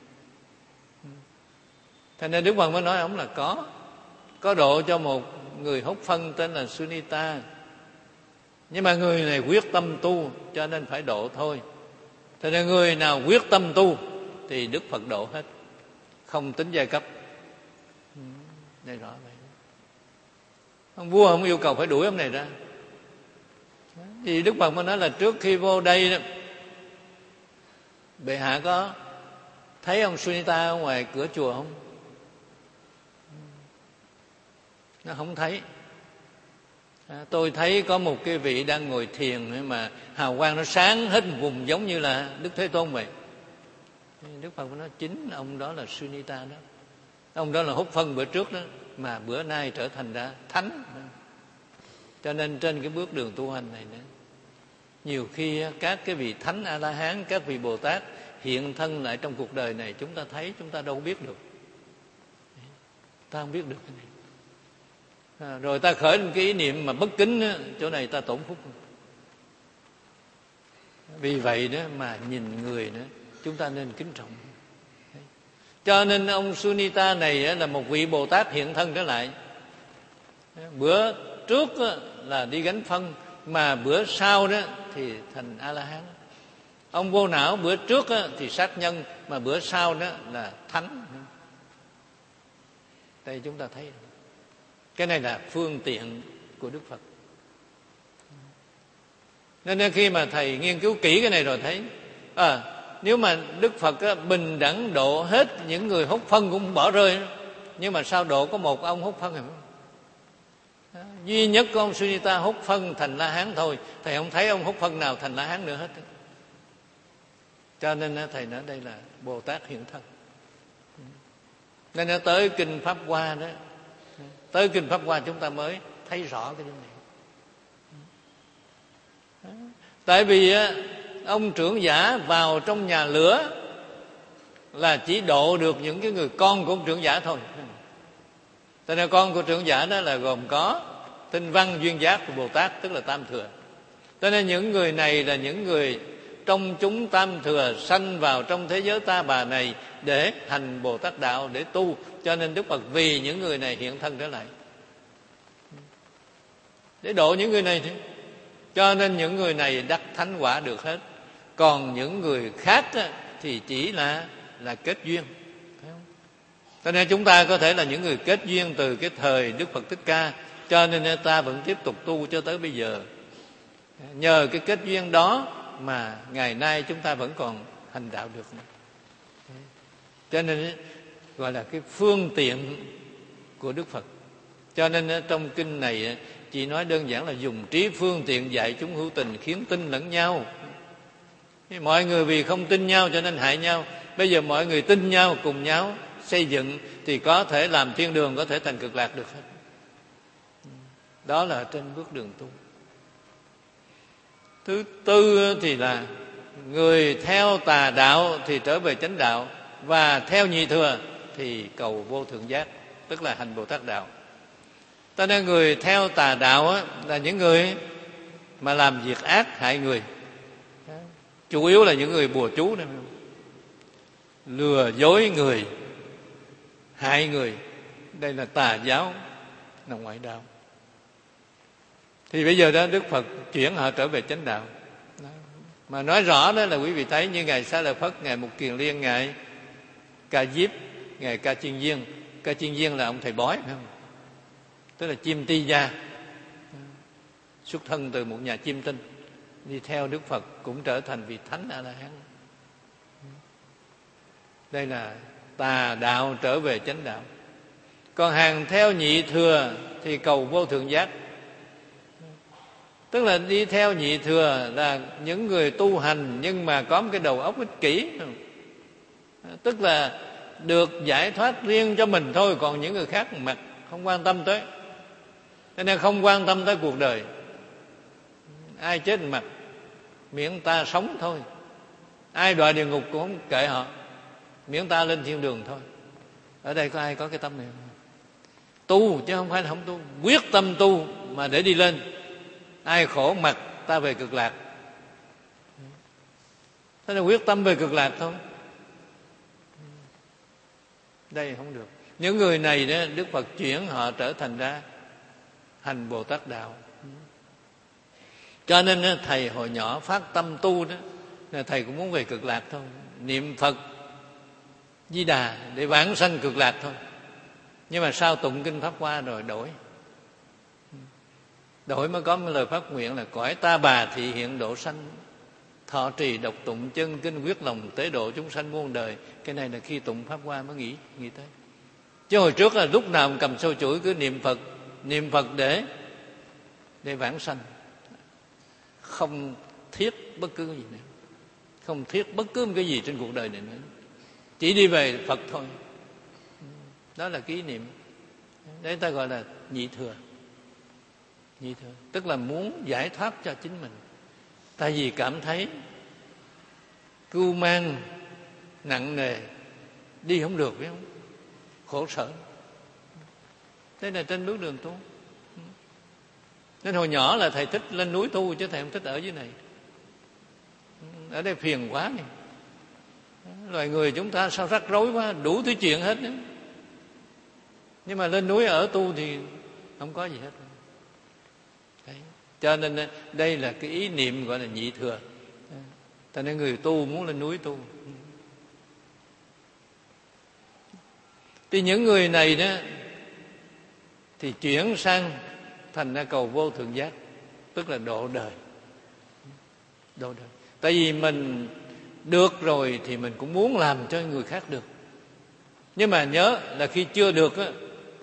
Thành nên Đức Phật mới nói ông là có có độ cho một người hút phân tên là Sunita. Nhưng mà người này quyết tâm tu, cho nên phải độ thôi. Thế nên người nào quyết tâm tu thì Đức Phật độ hết, không tính giai cấp. Đây rõ vậy. Ông vua không yêu cầu phải đuổi ông này ra. Thì Đức Phật mới nói là trước khi vô đây đó, bệ hạ có thấy ông Sunita ở ngoài cửa chùa không? Nó không thấy. À, tôi thấy có một cái vị đang ngồi thiền mà hào quang nó sáng hết một vùng giống như là Đức Thế Tôn vậy. Đức Phật nói chính ông đó là Sunita đó. Ông đó là hút phân bữa trước đó, mà bữa nay trở thành ra thánh. Cho nên trên cái bước đường tu hành này nữa, nhiều khi các cái vị thánh A La Hán, các vị Bồ Tát hiện thân lại trong cuộc đời này, chúng ta thấy chúng ta đâu biết được. Ta không biết được cái này. À, rồi ta khởi một cái ý niệm mà bất kính đó, chỗ này ta tổn phúc. Vì vậy đó mà nhìn người đó chúng ta nên kính trọng. Cho nên ông Sunita này là một vị Bồ Tát hiện thân trở lại. Bữa trước là đi gánh phân, mà bữa sau đó thì thành A La Hán. Ông Vô Não bữa trước thì sát nhân, mà bữa sau đó là thánh. Đây chúng ta thấy cái này là phương tiện của Đức Phật. Nên khi mà thầy nghiên cứu kỹ cái này rồi thấy à, nếu mà Đức Phật á, bình đẳng độ hết những người hút phân cũng bỏ rơi, nhưng mà sao độ có một ông hút phân này? Duy nhất của ông Sunita hút phân thành La Hán thôi. Thầy không thấy ông hút phân nào thành La Hán nữa hết. Cho nên thầy nói đây là Bồ Tát hiện thân. Nên nó tới Kinh Pháp Hoa đó, tới Kinh Pháp Hoa chúng ta mới thấy rõ cái điểm này. Tại vì ông trưởng giả vào trong nhà lửa là chỉ độ được những cái người con của ông trưởng giả thôi. Cho nên con của trưởng giả đó là gồm có Tinh Văn, Duyên Giác của Bồ Tát, tức là Tam Thừa. Cho nên những người này là những người trong chúng Tam Thừa sanh vào trong thế giới Ta Bà này để hành Bồ Tát đạo, để tu. Cho nên Đức Phật vì những người này hiện thân trở lại để độ những người này. Cho nên những người này đắc thánh quả được hết. Còn những người khác thì chỉ là là kết duyên. Cho nên chúng ta có thể là những người kết duyên từ cái thời Đức Phật Thích Ca, cho nên ta vẫn tiếp tục tu cho tới bây giờ. Nhờ cái kết duyên đó mà ngày nay chúng ta vẫn còn hành đạo được. Cho nên gọi là cái phương tiện của Đức Phật. Cho nên trong kinh này chỉ nói đơn giản là dùng trí phương tiện dạy chúng hữu tình, khiến tin lẫn nhau. Mọi người vì không tin nhau cho nên hại nhau. Bây giờ mọi người tin nhau, cùng nhau xây dựng thì có thể làm thiên đường, có thể thành cực lạc được hết. Đó là trên bước đường tu. Thứ tư thì là người theo tà đạo thì trở về chánh đạo, và theo nhị thừa thì cầu vô thượng giác, tức là hành Bồ Tát đạo. Ta nên người theo tà đạo á, là những người mà làm việc ác hại người, chủ yếu là những người bùa chú này, lừa dối người, hại người. Đây là tà giáo, là ngoại đạo. Thì bây giờ đó Đức Phật chuyển họ trở về chánh đạo. Đó. Mà nói rõ đó là quý vị thấy như Ngài Xá Lợi Phất, Ngài Mục Kiền Liên, Ngài Ca Diếp, Ngài Ca Chiên Viên. Ca Chiên Viên là ông thầy bói, phải không? Tức là chim ti gia, xuất thân từ một nhà chiêm tinh, đi theo Đức Phật cũng trở thành vị thánh A La Hán. Đây là tà đạo trở về chánh đạo. Còn hàng theo nhị thừa thì cầu vô thượng giác. Tức là đi theo nhị thừa là những người tu hành nhưng mà có một cái đầu óc ích kỷ, tức là được giải thoát riêng cho mình thôi, còn những người khác mặt không quan tâm tới. Cho nên không quan tâm tới cuộc đời, ai chết mặt, miễn ta sống thôi. Ai đọa địa ngục cũng không kệ họ, miễn ta lên thiên đường thôi. Ở đây có ai có cái tâm này không? Tu chứ không phải là không tu, quyết tâm tu mà để đi lên. Ai khổ mặt ta về cực lạc, thế là quyết tâm về cực lạc thôi. Đây không được. Những người này đó, Đức Phật chuyển họ trở thành ra hành Bồ Tát đạo. Cho nên thầy hồi nhỏ phát tâm tu đó, thầy cũng muốn về cực lạc thôi, niệm Phật Di Đà để vãng sanh cực lạc thôi. Nhưng mà sau tụng kinh Pháp Hoa rồi đổi đổi mới có một lời phát nguyện là cõi ta bà thị hiện độ sanh, thọ trì đọc tụng chân kinh, quyết lòng tế độ chúng sanh muôn đời. Cái này là khi tụng Pháp Hoa mới nghĩ nghĩ tới. Chứ hồi trước là lúc nào cũng cầm sâu chuỗi cứ niệm Phật, niệm Phật để để vãng sanh, không thiết bất cứ gì nữa, không thiết bất cứ một cái gì trên cuộc đời này nữa, chỉ đi về Phật thôi. Đó là cái ý niệm. Đấy ta gọi là nhị thừa. Nhị thừa tức là muốn giải thoát cho chính mình. Tại vì cảm thấy cưu mang nặng nề, đi không được, phải không? Khổ sở. Thế là trên bước đường tu. Nên hồi nhỏ là thầy thích lên núi tu, chứ thầy không thích ở dưới này. Ở đây phiền quá này. Loài người chúng ta sao rắc rối quá, đủ thứ chuyện hết đó. Nhưng mà lên núi ở tu thì không có gì hết. Đấy. Cho nên đây là cái ý niệm gọi là nhị thừa. Cho nên người tu muốn lên núi tu. Thì những người này đó thì chuyển sang thành ra cầu vô thượng giác, tức là độ đời. Độ đời. Tại vì mình được rồi thì mình cũng muốn làm cho người khác được. Nhưng mà nhớ là khi chưa được á,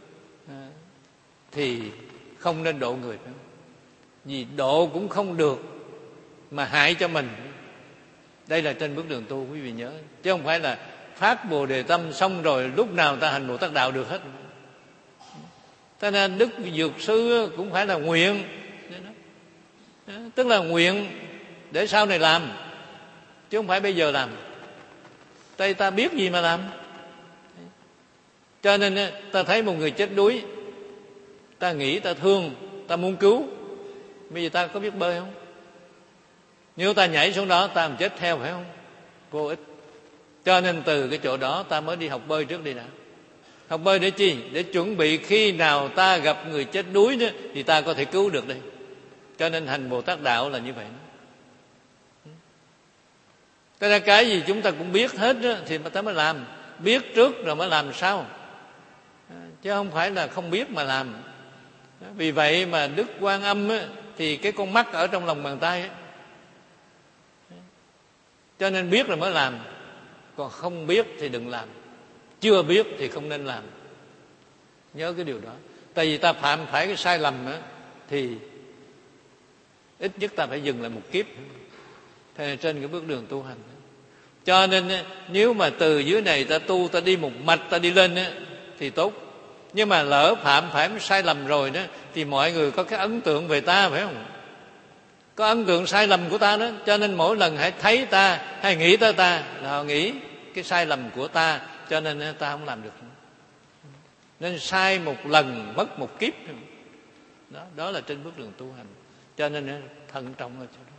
thì không nên độ người. Vì độ cũng không được mà hại cho mình. Đây là trên bước đường tu, quý vị nhớ. Chứ không phải là phát Bồ Đề tâm xong rồi lúc nào ta hành Bồ Tát đạo được hết. Cho nên Đức Dược Sư cũng phải là nguyện, tức là nguyện để sau này làm, chứ không phải bây giờ làm. Tại ta biết gì mà làm. Cho nên ta thấy một người chết đuối, ta nghĩ, ta thương, ta muốn cứu. Bây giờ ta có biết bơi không? Nếu ta nhảy xuống đó ta làm chết theo, phải không? Vô ích. Cho nên từ cái chỗ đó ta mới đi học bơi trước đi đã. Học bơi để chi? Để chuẩn bị khi nào ta gặp người chết đuối đó, thì ta có thể cứu được đây. Cho nên hành Bồ Tát đạo là như vậy. Thế ra cái gì chúng ta cũng biết hết đó, thì ta mới làm. Biết trước rồi mới làm sau, chứ không phải là không biết mà làm. Vì vậy mà Đức Quan Âm á, thì cái con mắt ở trong lòng bàn tay á. Cho nên biết rồi mới làm, còn không biết thì đừng làm. chưa biết thì không nên làm. Nhớ cái điều đó. Tại vì ta phạm phải cái sai lầm á, thì ít nhất ta phải dừng lại một kiếp. Thế nên trên cái bước đường tu hành. Cho nên nếu mà từ dưới này ta tu, ta đi một mạch, ta đi lên á, thì tốt. Nhưng mà lỡ phạm phải sai lầm rồi đó, thì mọi người có cái ấn tượng về ta, phải không? Có ấn tượng sai lầm của ta đó. Cho nên mỗi lần hãy thấy ta, hay nghĩ tới ta, là họ nghĩ cái sai lầm của ta, cho nên ta không làm được. Nên sai một lần mất một kiếp. Đó, đó là trên bước đường tu hành. Cho nên thận trọng ở chỗ đó.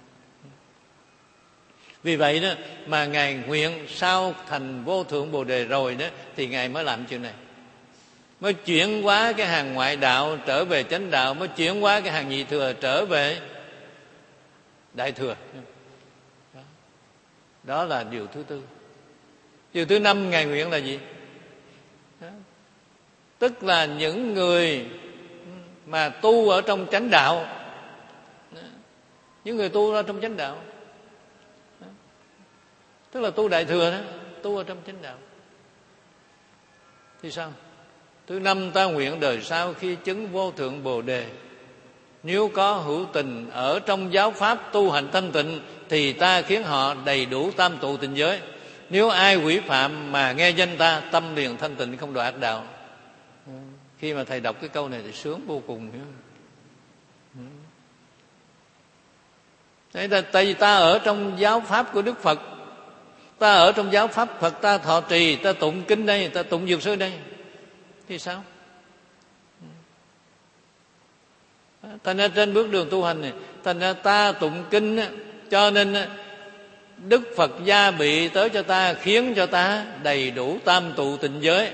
Vì vậy đó mà Ngài nguyện sau thành vô thượng Bồ Đề rồi đó, thì Ngài mới làm chuyện này, mới chuyển hóa cái hàng ngoại đạo trở về chánh đạo, mới chuyển hóa cái hàng nhị thừa trở về đại thừa. Đó, đó là điều thứ tư. Điều thứ năm Ngài nguyện là gì? Đó. Tức là những người mà tu ở trong chánh đạo, những người tu ở trong chánh đạo, tức là tu đại thừa đó, tu ở trong chánh đạo, thì sao? Thứ năm, ta nguyện đời sau khi chứng vô thượng Bồ Đề, nếu có hữu tình ở trong giáo pháp tu hành thanh tịnh, thì ta khiến họ đầy đủ tam tụ tình giới. Nếu ai quỷ phạm mà nghe danh ta, tâm liền thanh tịnh, không đọa ác đạo. Khi mà thầy đọc cái câu này thì sướng vô cùng. Đấy là tại vì ta ở trong giáo pháp của Đức Phật, ta ở trong giáo pháp Phật, ta thọ trì, ta tụng kinh đây, ta tụng dược sư đây, thì sao? Thành ra trên bước đường tu hành này, thành ra ta tụng kinh, cho nên Đức Phật gia bị tới cho ta, khiến cho ta đầy đủ tam tụ tịnh giới.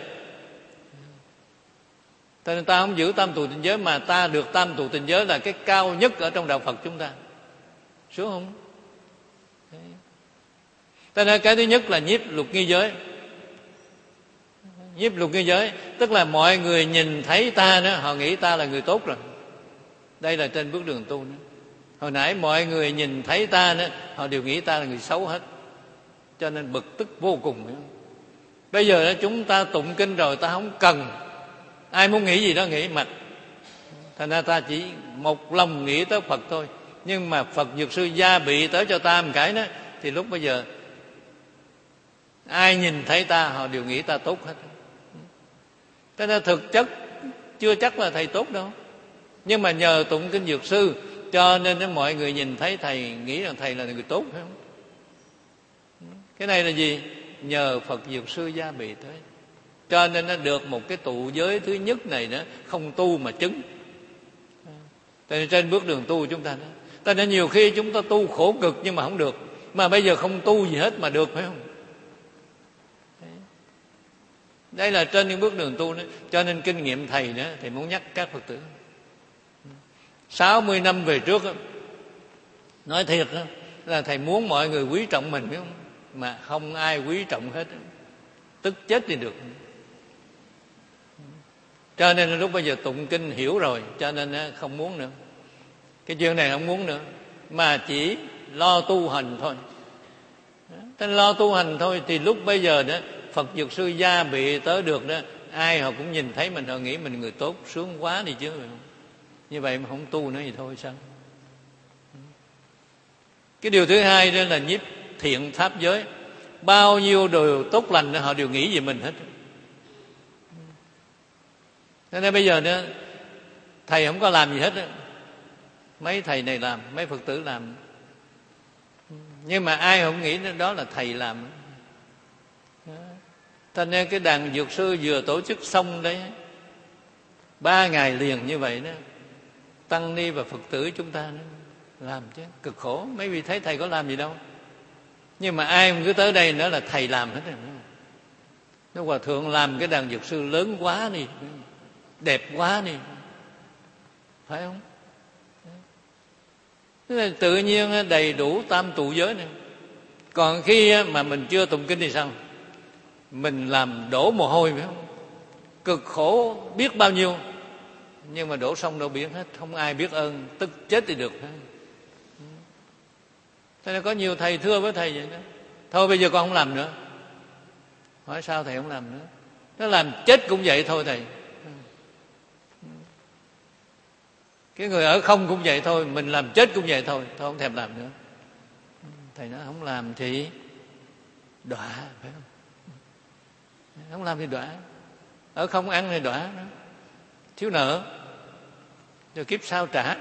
Cho nên ta không giữ tam tụ tịnh giới, mà ta được tam tụ tịnh giới là cái cao nhất ở trong đạo Phật chúng ta. Sướng không? Cho nên cái thứ nhất là nhiếp lục nghi giới. Nhiếp lục nghi giới tức là mọi người nhìn thấy ta đó, họ nghĩ ta là người tốt rồi. Đây là trên bước đường tu đó. Hồi nãy mọi người nhìn thấy ta đó, họ đều nghĩ ta là người xấu hết, cho nên bực tức vô cùng. Bây giờ đó, chúng ta tụng kinh rồi, ta không cần ai muốn nghĩ gì đó nghĩ mặc. Thành ra ta chỉ một lòng nghĩ tới Phật thôi. Nhưng mà Phật Dược Sư gia bị tới cho ta một cái đó, thì lúc bây giờ ai nhìn thấy ta họ đều nghĩ ta tốt hết. Cho nên thực chất chưa chắc là thầy tốt đâu, nhưng mà nhờ tụng kinh Dược Sư cho nên mọi người nhìn thấy thầy nghĩ rằng thầy là người tốt, phải không? Cái này là gì? Nhờ Phật Dược Sư gia bị tới, cho nên nó được một cái tụ giới thứ nhất này nữa, không tu mà chứng. Cho nên trên bước đường tu chúng ta đó, cho nên nhiều khi chúng ta tu khổ cực nhưng mà không được, mà bây giờ không tu gì hết mà được, phải không? Đây là trên những bước đường tu đó. Cho nên kinh nghiệm thầy đó, thầy muốn nhắc các Phật tử. Sáu mươi năm về trước đó, nói thiệt đó, là thầy muốn mọi người quý trọng mình, biết không? Mà không ai quý trọng hết, tức chết thì được. Cho nên lúc bây giờ tụng kinh hiểu rồi, cho nên không muốn nữa. Cái chuyện này không muốn nữa, mà chỉ lo tu hành thôi. Nên lo tu hành thôi, thì lúc bây giờ đó Phật Dược Sư gia bị tới được đó, ai họ cũng nhìn thấy mình, họ nghĩ mình người tốt, sướng quá đi chứ. Như vậy mà không tu nữa thì thôi sao? Cái điều thứ hai đó là nhiếp thiện pháp giới. Bao nhiêu điều tốt lành đó, họ đều nghĩ về mình hết. Nên bây giờ đó, thầy không có làm gì hết đó. Mấy thầy này làm, mấy Phật tử làm. Nhưng mà ai không nghĩ đó là thầy làm. Cho nên cái đàn Dược Sư vừa tổ chức xong đấy, ba ngày liền như vậy đó, tăng ni và Phật tử chúng ta làm chứ cực khổ. Mấy vị thấy thầy có làm gì đâu, nhưng mà ai cũng cứ tới đây nữa là thầy làm hết rồi. Nó Hòa Thượng làm cái đàn Dược Sư lớn quá đi, đẹp quá đi, phải không? Thế là tự nhiên đầy đủ tam tụ giới này. Còn khi mà mình chưa tụng kinh thì sao? Mình làm đổ mồ hôi, phải không? Cực khổ biết bao nhiêu, nhưng mà đổ xong đâu biết hết, không ai biết ơn, tức chết thì được. Thế nên có nhiều thầy thưa với thầy vậy đó: thôi bây giờ con không làm nữa. Hỏi sao thầy không làm nữa? Nó làm chết cũng vậy thôi thầy. Cái người ở không cũng vậy thôi, mình làm chết cũng vậy thôi, thôi không thèm làm nữa. Thầy nói không làm thì đọa, phải không? Không làm thì đọa. Ở không ăn thì đọa đó. Thiếu nợ, rồi kiếp sau trả.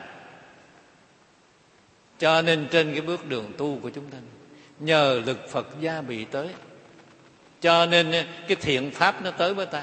Cho nên trên cái bước đường tu của chúng ta, nhờ lực Phật gia bị tới, cho nên cái thiện pháp nó tới với ta.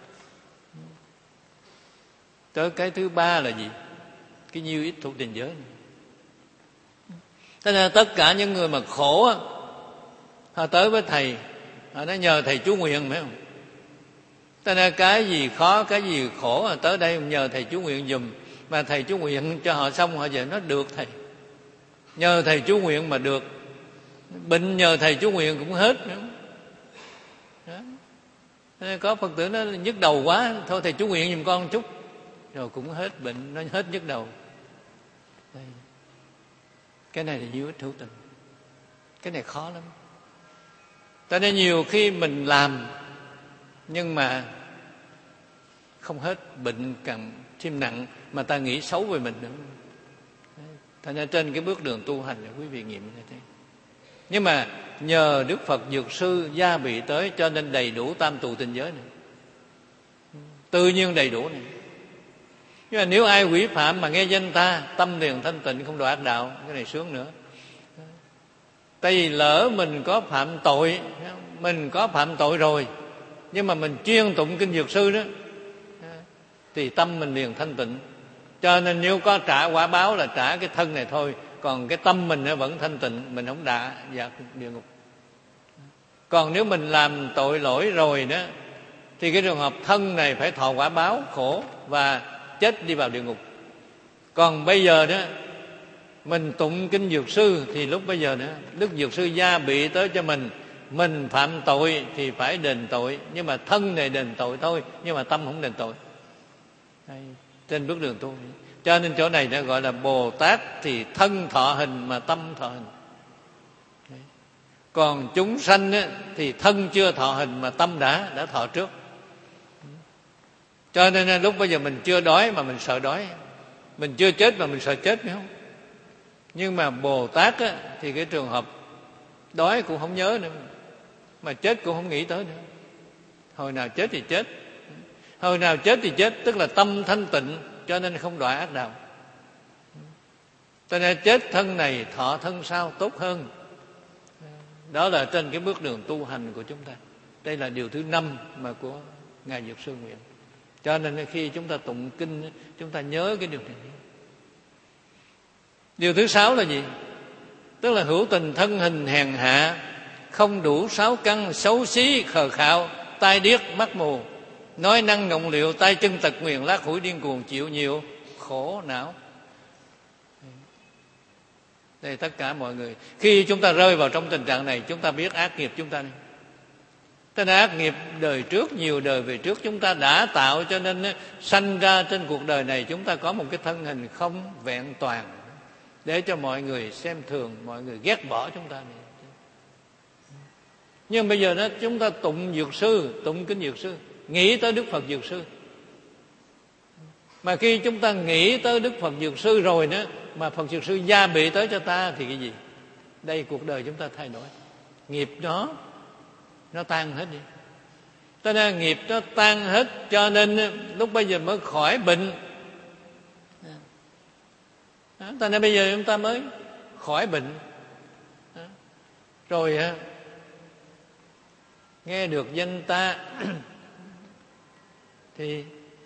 Tới cái thứ ba là gì? Cái nhiêu ít thuộc tình giới này. Thế nên tất cả những người mà khổ á, họ tới với thầy, họ nói nhờ thầy chú nguyện, phải không? Thế nên cái gì khó, cái gì khổ, họ tới đây nhờ thầy chú nguyện giùm. Mà thầy chú nguyện cho họ xong họ về nó được thầy. Nhờ thầy chú nguyện mà được. Bệnh nhờ thầy chú nguyện cũng hết nữa. Đó. Thế nên có Phật tử nó nhức đầu quá, thôi thầy chú nguyện giùm con một chút, rồi cũng hết bệnh, nó hết nhức đầu. Đây. Cái này là nhiêu ít hữu tình. Cái này khó lắm. Cho nên nhiều khi mình làm nhưng mà không hết, bệnh càng thêm nặng, mà ta nghĩ xấu về mình nữa. Thật ra trên cái bước đường tu hành là quý vị nghiệm như thế. Nhưng mà nhờ Đức Phật Dược Sư gia bị tới, cho nên đầy đủ tam tụ tình giới này, tự nhiên đầy đủ này. Nhưng mà nếu ai quỷ phạm mà nghe danh ta, tâm liền thanh tịnh, không đọa ác đạo, cái này sướng nữa. Tại vì lỡ mình có phạm tội, mình có phạm tội rồi, nhưng mà mình chuyên tụng kinh Dược Sư đó, thì tâm mình liền thanh tịnh. Cho nên nếu có trả quả báo là trả cái thân này thôi, còn cái tâm mình nó vẫn thanh tịnh, mình không đạ vào địa ngục. Còn nếu mình làm tội lỗi rồi đó, thì cái trường hợp thân này phải thọ quả báo khổ và chết đi vào địa ngục. Còn bây giờ đó, mình tụng kinh Dược Sư thì lúc bây giờ đó, Đức Dược Sư gia bị tới cho mình. Mình phạm tội thì phải đền tội, nhưng mà thân này đền tội thôi, nhưng mà tâm không đền tội. Đây, trên bước đường tu. Cho nên chỗ này nó gọi là Bồ Tát thì thân thọ hình mà tâm thọ hình. Đấy. Còn chúng sanh á, thì thân chưa thọ hình mà tâm đã đã thọ trước. Cho nên lúc bây giờ mình chưa đói mà mình sợ đói, mình chưa chết mà mình sợ chết, phải không? Nhưng mà Bồ Tát á, thì cái trường hợp đói cũng không nhớ nữa, mà chết cũng không nghĩ tới nữa. Hồi nào chết thì chết, hồi nào chết thì chết, tức là tâm thanh tịnh, cho nên không đọa ác đạo. Cho nên chết thân này thọ thân sau tốt hơn. Đó là trên cái bước đường tu hành của chúng ta. Đây là điều thứ năm mà của Ngài Dược Sư nguyện. Cho nên khi chúng ta tụng kinh, chúng ta nhớ cái điều này. Điều thứ sáu là gì? Tức là hữu tình thân hình hèn hạ, không đủ sáu căn, xấu xí khờ khạo, tai điếc mắt mù, nói năng ngọng liệu, tay chân tật nguyền, lác hủi điên cuồng, chịu nhiều khổ não. Đây tất cả mọi người, khi chúng ta rơi vào trong tình trạng này, chúng ta biết ác nghiệp chúng ta này. Tên ác nghiệp đời trước, nhiều đời về trước chúng ta đã tạo, cho nên sanh ra trên cuộc đời này chúng ta có một cái thân hình không vẹn toàn, để cho mọi người xem thường, mọi người ghét bỏ chúng ta này. Nhưng bây giờ đó chúng ta tụng Dược Sư, tụng kinh Dược Sư, nghĩ tới Đức Phật Dược Sư. Mà khi chúng ta nghĩ tới Đức Phật Dược Sư rồi đó, mà Phật Dược Sư gia bị tới cho ta thì cái gì? Đây cuộc đời chúng ta thay đổi. Nghiệp đó nó tan hết đi. Cho nên nghiệp nó tan hết, cho nên lúc bây giờ mới khỏi bệnh. Đó, cho nên bây giờ chúng ta mới khỏi bệnh. Đó. Rồi nghe được danh ta thì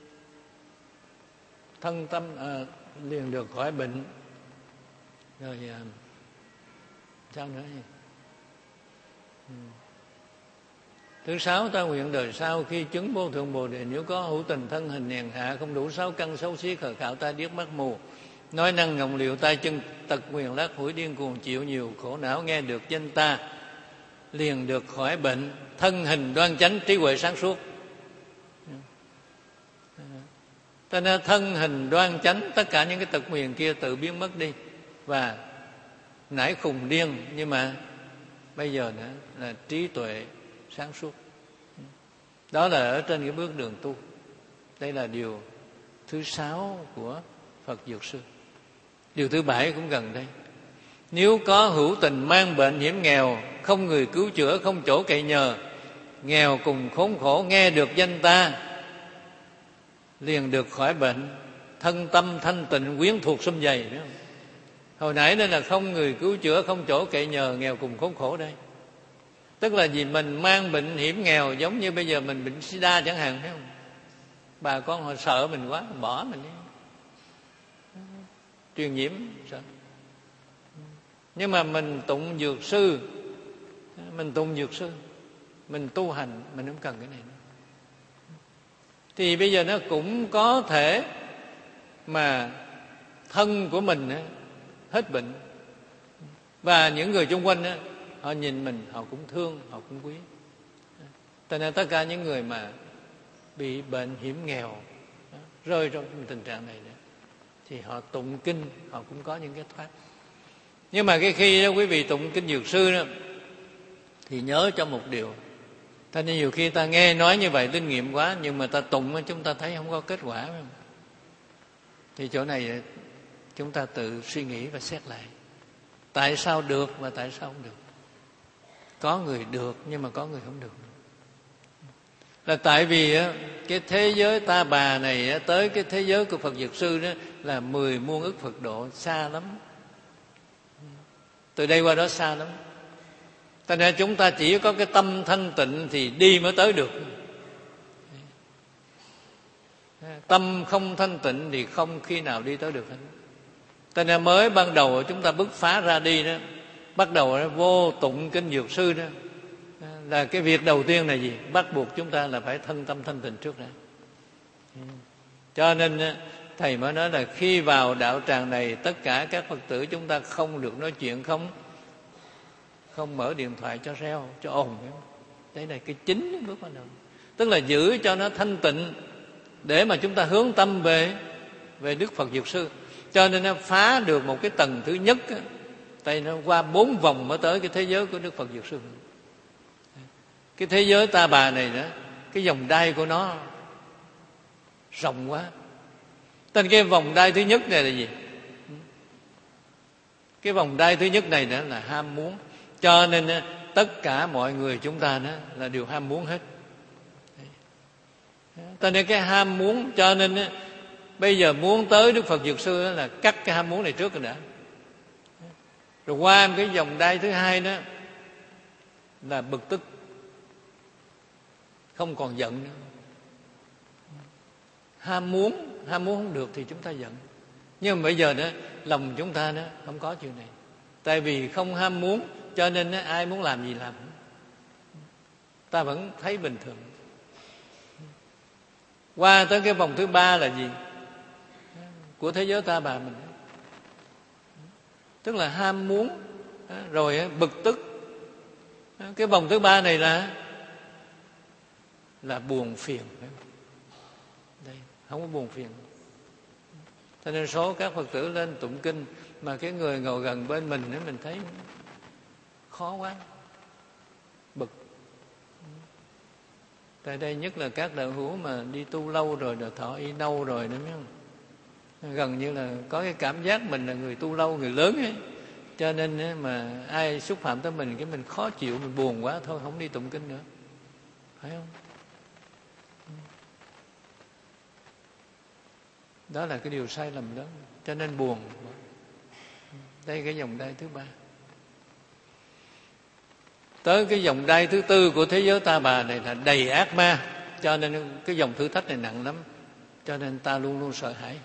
thân tâm à, liền được khỏi bệnh. Rồi à, sao nữa? Ừ. Thứ sáu, ta nguyện đời sau khi chứng vô thượng Bồ Đề, nếu có hữu tình thân hình hèn hạ, không đủ sáu căn, xấu xí khờ khạo, tai điếc mắt mù, nói năng ngọng liệu, tay chân tật nguyền, lác hủi điên cuồng, chịu nhiều khổ não, nghe được danh ta liền được khỏi bệnh, thân hình đoan chánh, trí huệ sáng suốt. Cho nên thân hình đoan chánh, tất cả những cái tật nguyền kia tự biến mất đi. Và nãy khùng điên, nhưng mà bây giờ nữa là trí tuệ sáng suốt. Đó là ở trên cái bước đường tu. Đây là điều thứ sáu của Phật Dược Sư. Điều thứ bảy cũng gần đây. Nếu có hữu tình mang bệnh hiểm nghèo, không người cứu chữa, không chỗ cậy nhờ, nghèo cùng khốn khổ nghe được danh ta, liền được khỏi bệnh, thân tâm thanh tịnh, quyến thuộc sum dày. Biết không? Hồi nãy đây là không người cứu chữa, không chỗ cậy nhờ, nghèo cùng khốn khổ đây. Tức là vì mình mang bệnh hiểm nghèo, giống như bây giờ mình bệnh sida chẳng hạn, thấy không? Bà con họ sợ mình quá, bỏ mình đi, truyền nhiễm sợ. Nhưng mà mình tụng dược sư, mình tụng dược sư, mình tu hành, mình không cần cái này nữa. Thì bây giờ nó cũng có thể mà thân của mình hết bệnh, và những người xung quanh họ nhìn mình, họ cũng thương, họ cũng quý. Cho nên tất cả những người mà bị bệnh hiểm nghèo, rơi trong tình trạng này nữa, thì họ tụng kinh, họ cũng có những cái thoát. Nhưng mà cái khi đó quý vị tụng kinh dược sư đó, thì nhớ cho một điều. Thế nên nhiều khi ta nghe nói như vậy linh nghiệm quá, nhưng mà ta tụng chúng ta thấy không có kết quả. Phải không? Thì chỗ này chúng ta tự suy nghĩ và xét lại. Tại sao được và tại sao không được? Có người được nhưng mà có người không được. Là tại vì cái thế giới ta bà này tới cái thế giới của Phật Dược Sư đó là mười muôn ức Phật độ, xa lắm. Từ đây qua đó xa lắm. Cho nên chúng ta chỉ có cái tâm thanh tịnh thì đi mới tới được. Tâm không thanh tịnh thì không khi nào đi tới được hết. Cho nên mới ban đầu chúng ta bứt phá ra đi đó, bắt đầu đó, vô tụng kinh dược sư đó, là cái việc đầu tiên là gì? Bắt buộc chúng ta là phải thân tâm thanh tịnh trước đã. Cho nên thầy mới nói là khi vào đạo tràng này, tất cả các Phật tử chúng ta không được nói chuyện, không không mở điện thoại cho reo, cho ồn. Đấy là cái chính bước ban đầu. Tức là giữ cho nó thanh tịnh để mà chúng ta hướng tâm về về Đức Phật Dược Sư. Cho nên nó phá được một cái tầng thứ nhất, tại nó qua bốn vòng mới tới cái thế giới của Đức Phật Dược Sư. Cái thế giới ta bà này đó, cái vòng đai của nó rộng quá. Tên cái vòng đai thứ nhất này là gì? Cái vòng đai thứ nhất này đó là ham muốn. Cho nên tất cả mọi người chúng ta đó là đều ham muốn hết. Cho nên cái ham muốn, cho nên bây giờ muốn tới Đức Phật Dược Sư là cắt cái ham muốn này trước rồi đã. Rồi qua cái vòng đai thứ hai đó là bực tức, không còn giận nữa. Ham muốn, ham muốn không được thì chúng ta giận. Nhưng mà bây giờ đó, lòng chúng ta đó không có chuyện này. Tại vì không ham muốn, cho nên đó, ai muốn làm gì làm. Ta vẫn thấy bình thường. Qua tới cái vòng thứ ba là gì? Của thế giới ta bà mình. Tức là ham muốn, rồi bực tức. Cái vòng thứ ba này là là buồn phiền. Đây, không có buồn phiền. Cho nên số các Phật tử lên tụng kinh mà cái người ngồi gần bên mình mình thấy khó quá, bực. Tại đây nhất là các đạo hữu mà đi tu lâu rồi, rồi thọ y lâu rồi nữa, biết không? Gần như là có cái cảm giác mình là người tu lâu, người lớn ấy. Cho nên mà ai xúc phạm tới mình, cái mình khó chịu, mình buồn quá, thôi không đi tụng kinh nữa. Phải không? Đó là cái điều sai lầm đó. Cho nên buồn. Đây cái vòng đai thứ ba. Tới cái vòng đai thứ tư của thế giới ta bà này là đầy ác ma. Cho nên cái dòng thử thách này nặng lắm. Cho nên ta luôn luôn sợ hãi.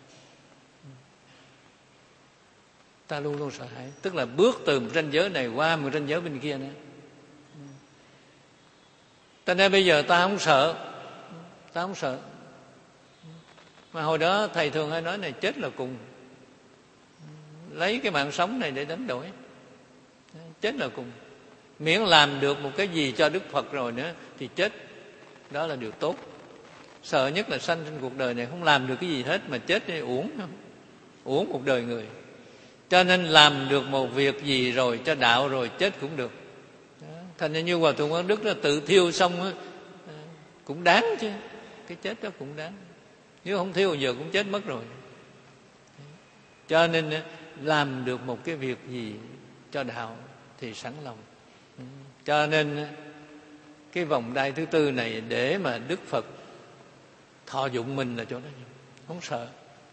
Ta luôn luôn sợ hãi. Tức là bước từ một ranh giới này qua một ranh giới bên kia nữa. Cho nên bây giờ ta không sợ. Ta không sợ. Mà hồi đó thầy thường hay nói này, chết là cùng. Lấy cái mạng sống này để đánh đổi. Chết là cùng. Miễn làm được một cái gì cho Đức Phật rồi nữa thì chết. Đó là điều tốt. Sợ nhất là sanh trên cuộc đời này không làm được cái gì hết mà chết thì uổng. Uổng một đời người. Cho nên làm được một việc gì rồi cho đạo rồi chết cũng được. Thành ra như Hòa Thượng Quán Đức là tự thiêu xong á, cũng đáng chứ, cái chết đó cũng đáng. Nếu không thiếu giờ cũng chết mất rồi. Cho nên làm được một cái việc gì cho đạo thì sẵn lòng. Cho nên cái vòng đai thứ tư này để mà Đức Phật thọ dụng mình là chỗ đó, không sợ.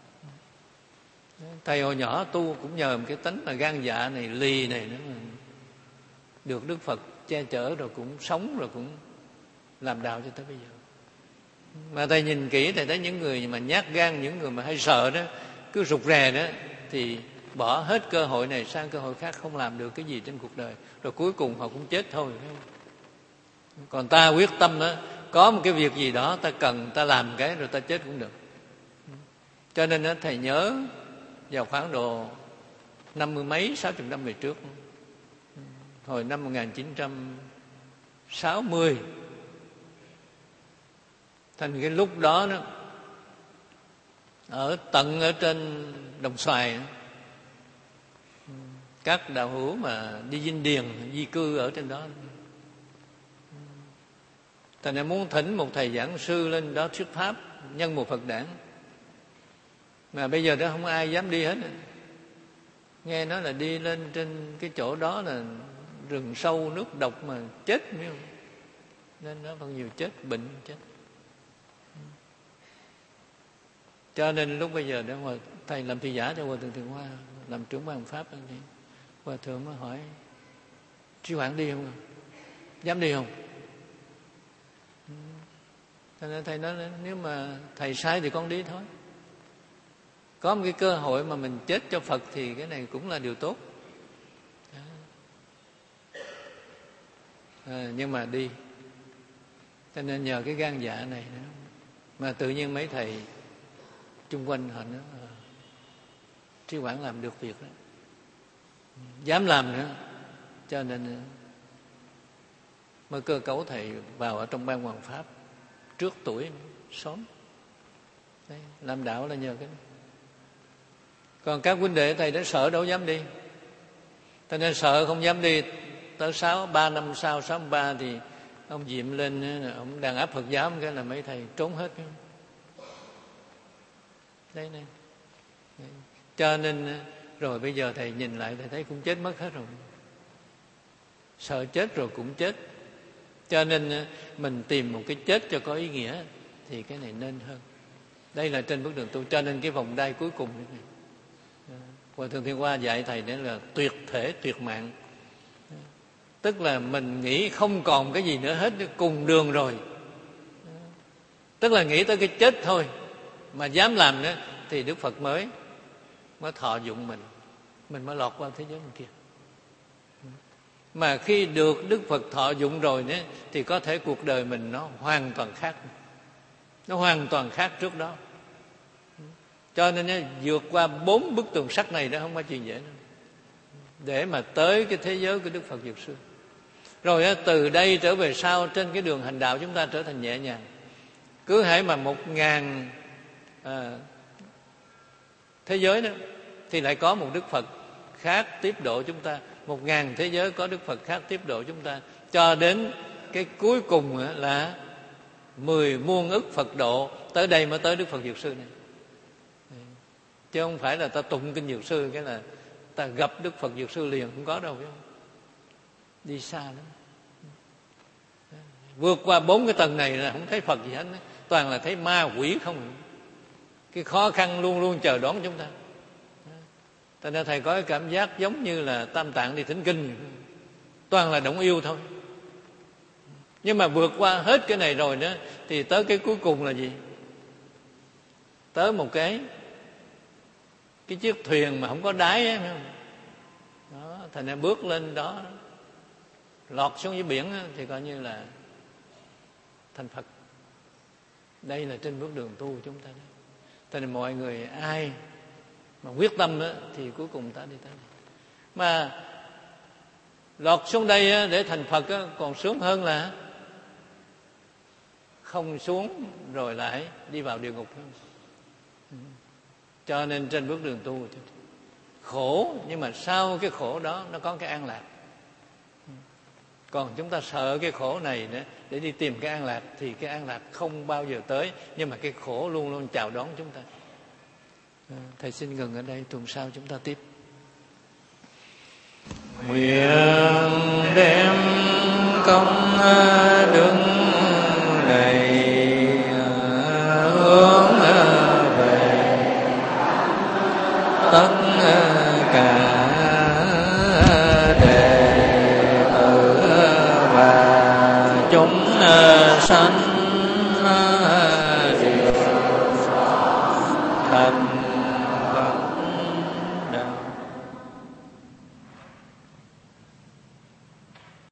Thầy hồi nhỏ tu cũng nhờ một cái tánh là gan dạ này, lì này nữa mà được Đức Phật che chở, rồi cũng sống, rồi cũng làm đạo cho tới bây giờ. Mà thầy nhìn kỹ thầy thấy những người mà nhát gan, những người mà hay sợ đó, cứ rụt rè đó, thì bỏ hết cơ hội này sang cơ hội khác, không làm được cái gì trên cuộc đời, rồi cuối cùng họ cũng chết thôi. Còn ta quyết tâm đó, có một cái việc gì đó ta cần, ta làm cái rồi ta chết cũng được. Cho nên đó, thầy nhớ vào khoảng độ năm mươi mấy, sáu chục năm về trước, hồi năm một nghìn chín trăm sáu mươi, thành cái lúc đó đó, ở tận ở trên Đồng Xoài, các đạo hữu mà đi Vinh Điền di cư ở trên đó, thành ra muốn thỉnh một thầy giảng sư lên đó thuyết pháp nhân một Phật đản, mà bây giờ đó không ai dám đi hết. Nghe nói là đi lên trên cái chỗ đó là rừng sâu nước độc mà chết, phải không? Nên nó còn nhiều chết, bệnh chết. Cho nên lúc bây giờ đó mà thầy làm thị giả cho Hòa Thượng Thiện Hoa, làm trưởng ban pháp, thì Hòa Thượng mới hỏi: Trí Quảng đi không? Dám đi không? Cho nên thầy nói nếu mà thầy sai thì con đi thôi. Có một cái cơ hội mà mình chết cho Phật thì cái này cũng là điều tốt. À, nhưng mà đi. Cho nên nhờ cái gan dạ này nữa, mà tự nhiên mấy thầy chung quanh họ nói: Trí Quảng làm được việc đó, dám làm nữa. Cho nên mới cơ cấu thầy vào ở trong ban Hoàng Pháp trước tuổi, sớm. Đấy, làm đạo là nhờ cái đó. Còn các huynh đệ thầy đã sợ đâu dám đi. Cho nên sợ không dám đi. Tới sáu, ba năm sau, sáu ba thì ông Diệm lên, ông đàn áp Phật giáo, cái là mấy thầy trốn hết. Đấy này. Đấy. Cho nên rồi bây giờ thầy nhìn lại thầy thấy cũng chết mất hết rồi. Sợ chết rồi cũng chết. Cho nên mình tìm một cái chết cho có ý nghĩa thì cái này nên hơn. Đây là trên bước đường tu. Cho nên cái vòng đai cuối cùng này, Hòa Thượng Thiên Hoa dạy thầy đấy là tuyệt thể tuyệt mạng. Tức là mình nghĩ không còn cái gì nữa hết, cùng đường rồi. Tức là nghĩ tới cái chết thôi, mà dám làm nữa thì Đức Phật mới mới thọ dụng mình, mình mới lọt qua thế giới bên kia. Mà khi được Đức Phật thọ dụng rồi nữa, thì có thể cuộc đời mình nó hoàn toàn khác. Nó hoàn toàn khác trước đó. Cho nên vượt qua bốn bức tường sắt này đó không phải chuyện dễ đâu, để mà tới cái thế giới của Đức Phật Dược Sư. Rồi từ đây trở về sau, trên cái đường hành đạo chúng ta trở thành nhẹ nhàng. Cứ hễ mà một ngàn à, thế giới đó thì lại có một Đức Phật khác tiếp độ chúng ta. Một ngàn thế giới có Đức Phật khác tiếp độ chúng ta, cho đến cái cuối cùng là mười muôn ức Phật độ. Tới đây mới tới Đức Phật Dược Sư này. Chứ không phải là ta tụng kinh Dược Sư cái là ta gặp Đức Phật Dược Sư liền, không có đâu, phải không? Đi xa lắm. Vượt qua bốn cái tầng này là không thấy Phật gì hết, toàn là thấy ma quỷ không. Cái khó khăn luôn luôn chờ đón chúng ta. Cho nên thầy có cái cảm giác giống như là Tam Tạng đi thỉnh kinh, toàn là động yêu thôi. Nhưng mà vượt qua hết cái này rồi đó, thì tới cái cuối cùng là gì? Tới một cái cái chiếc thuyền mà không có đáy ấy, không? Đó, thành ra bước lên đó, lọt xuống dưới biển ấy, thì coi như là thành Phật. Đây là trên bước đường tu của chúng ta đó. Cho nên mọi người ai mà quyết tâm đó, thì cuối cùng ta đi tới đây. Mà lọt xuống đây để thành Phật đó, còn sướng hơn là không xuống rồi lại đi vào địa ngục. Cho nên trên bước đường tu khổ, nhưng mà sau cái khổ đó nó có cái an lạc. Còn chúng ta sợ cái khổ này nữa để đi tìm cái an lạc, thì cái an lạc không bao giờ tới, nhưng mà cái khổ luôn luôn chào đón chúng ta. À, thầy xin ngừng ở đây, tuần sau chúng ta tiếp. Nguyện đem công đức này hướng về tất cả đệ tử và chúng sanh đều thành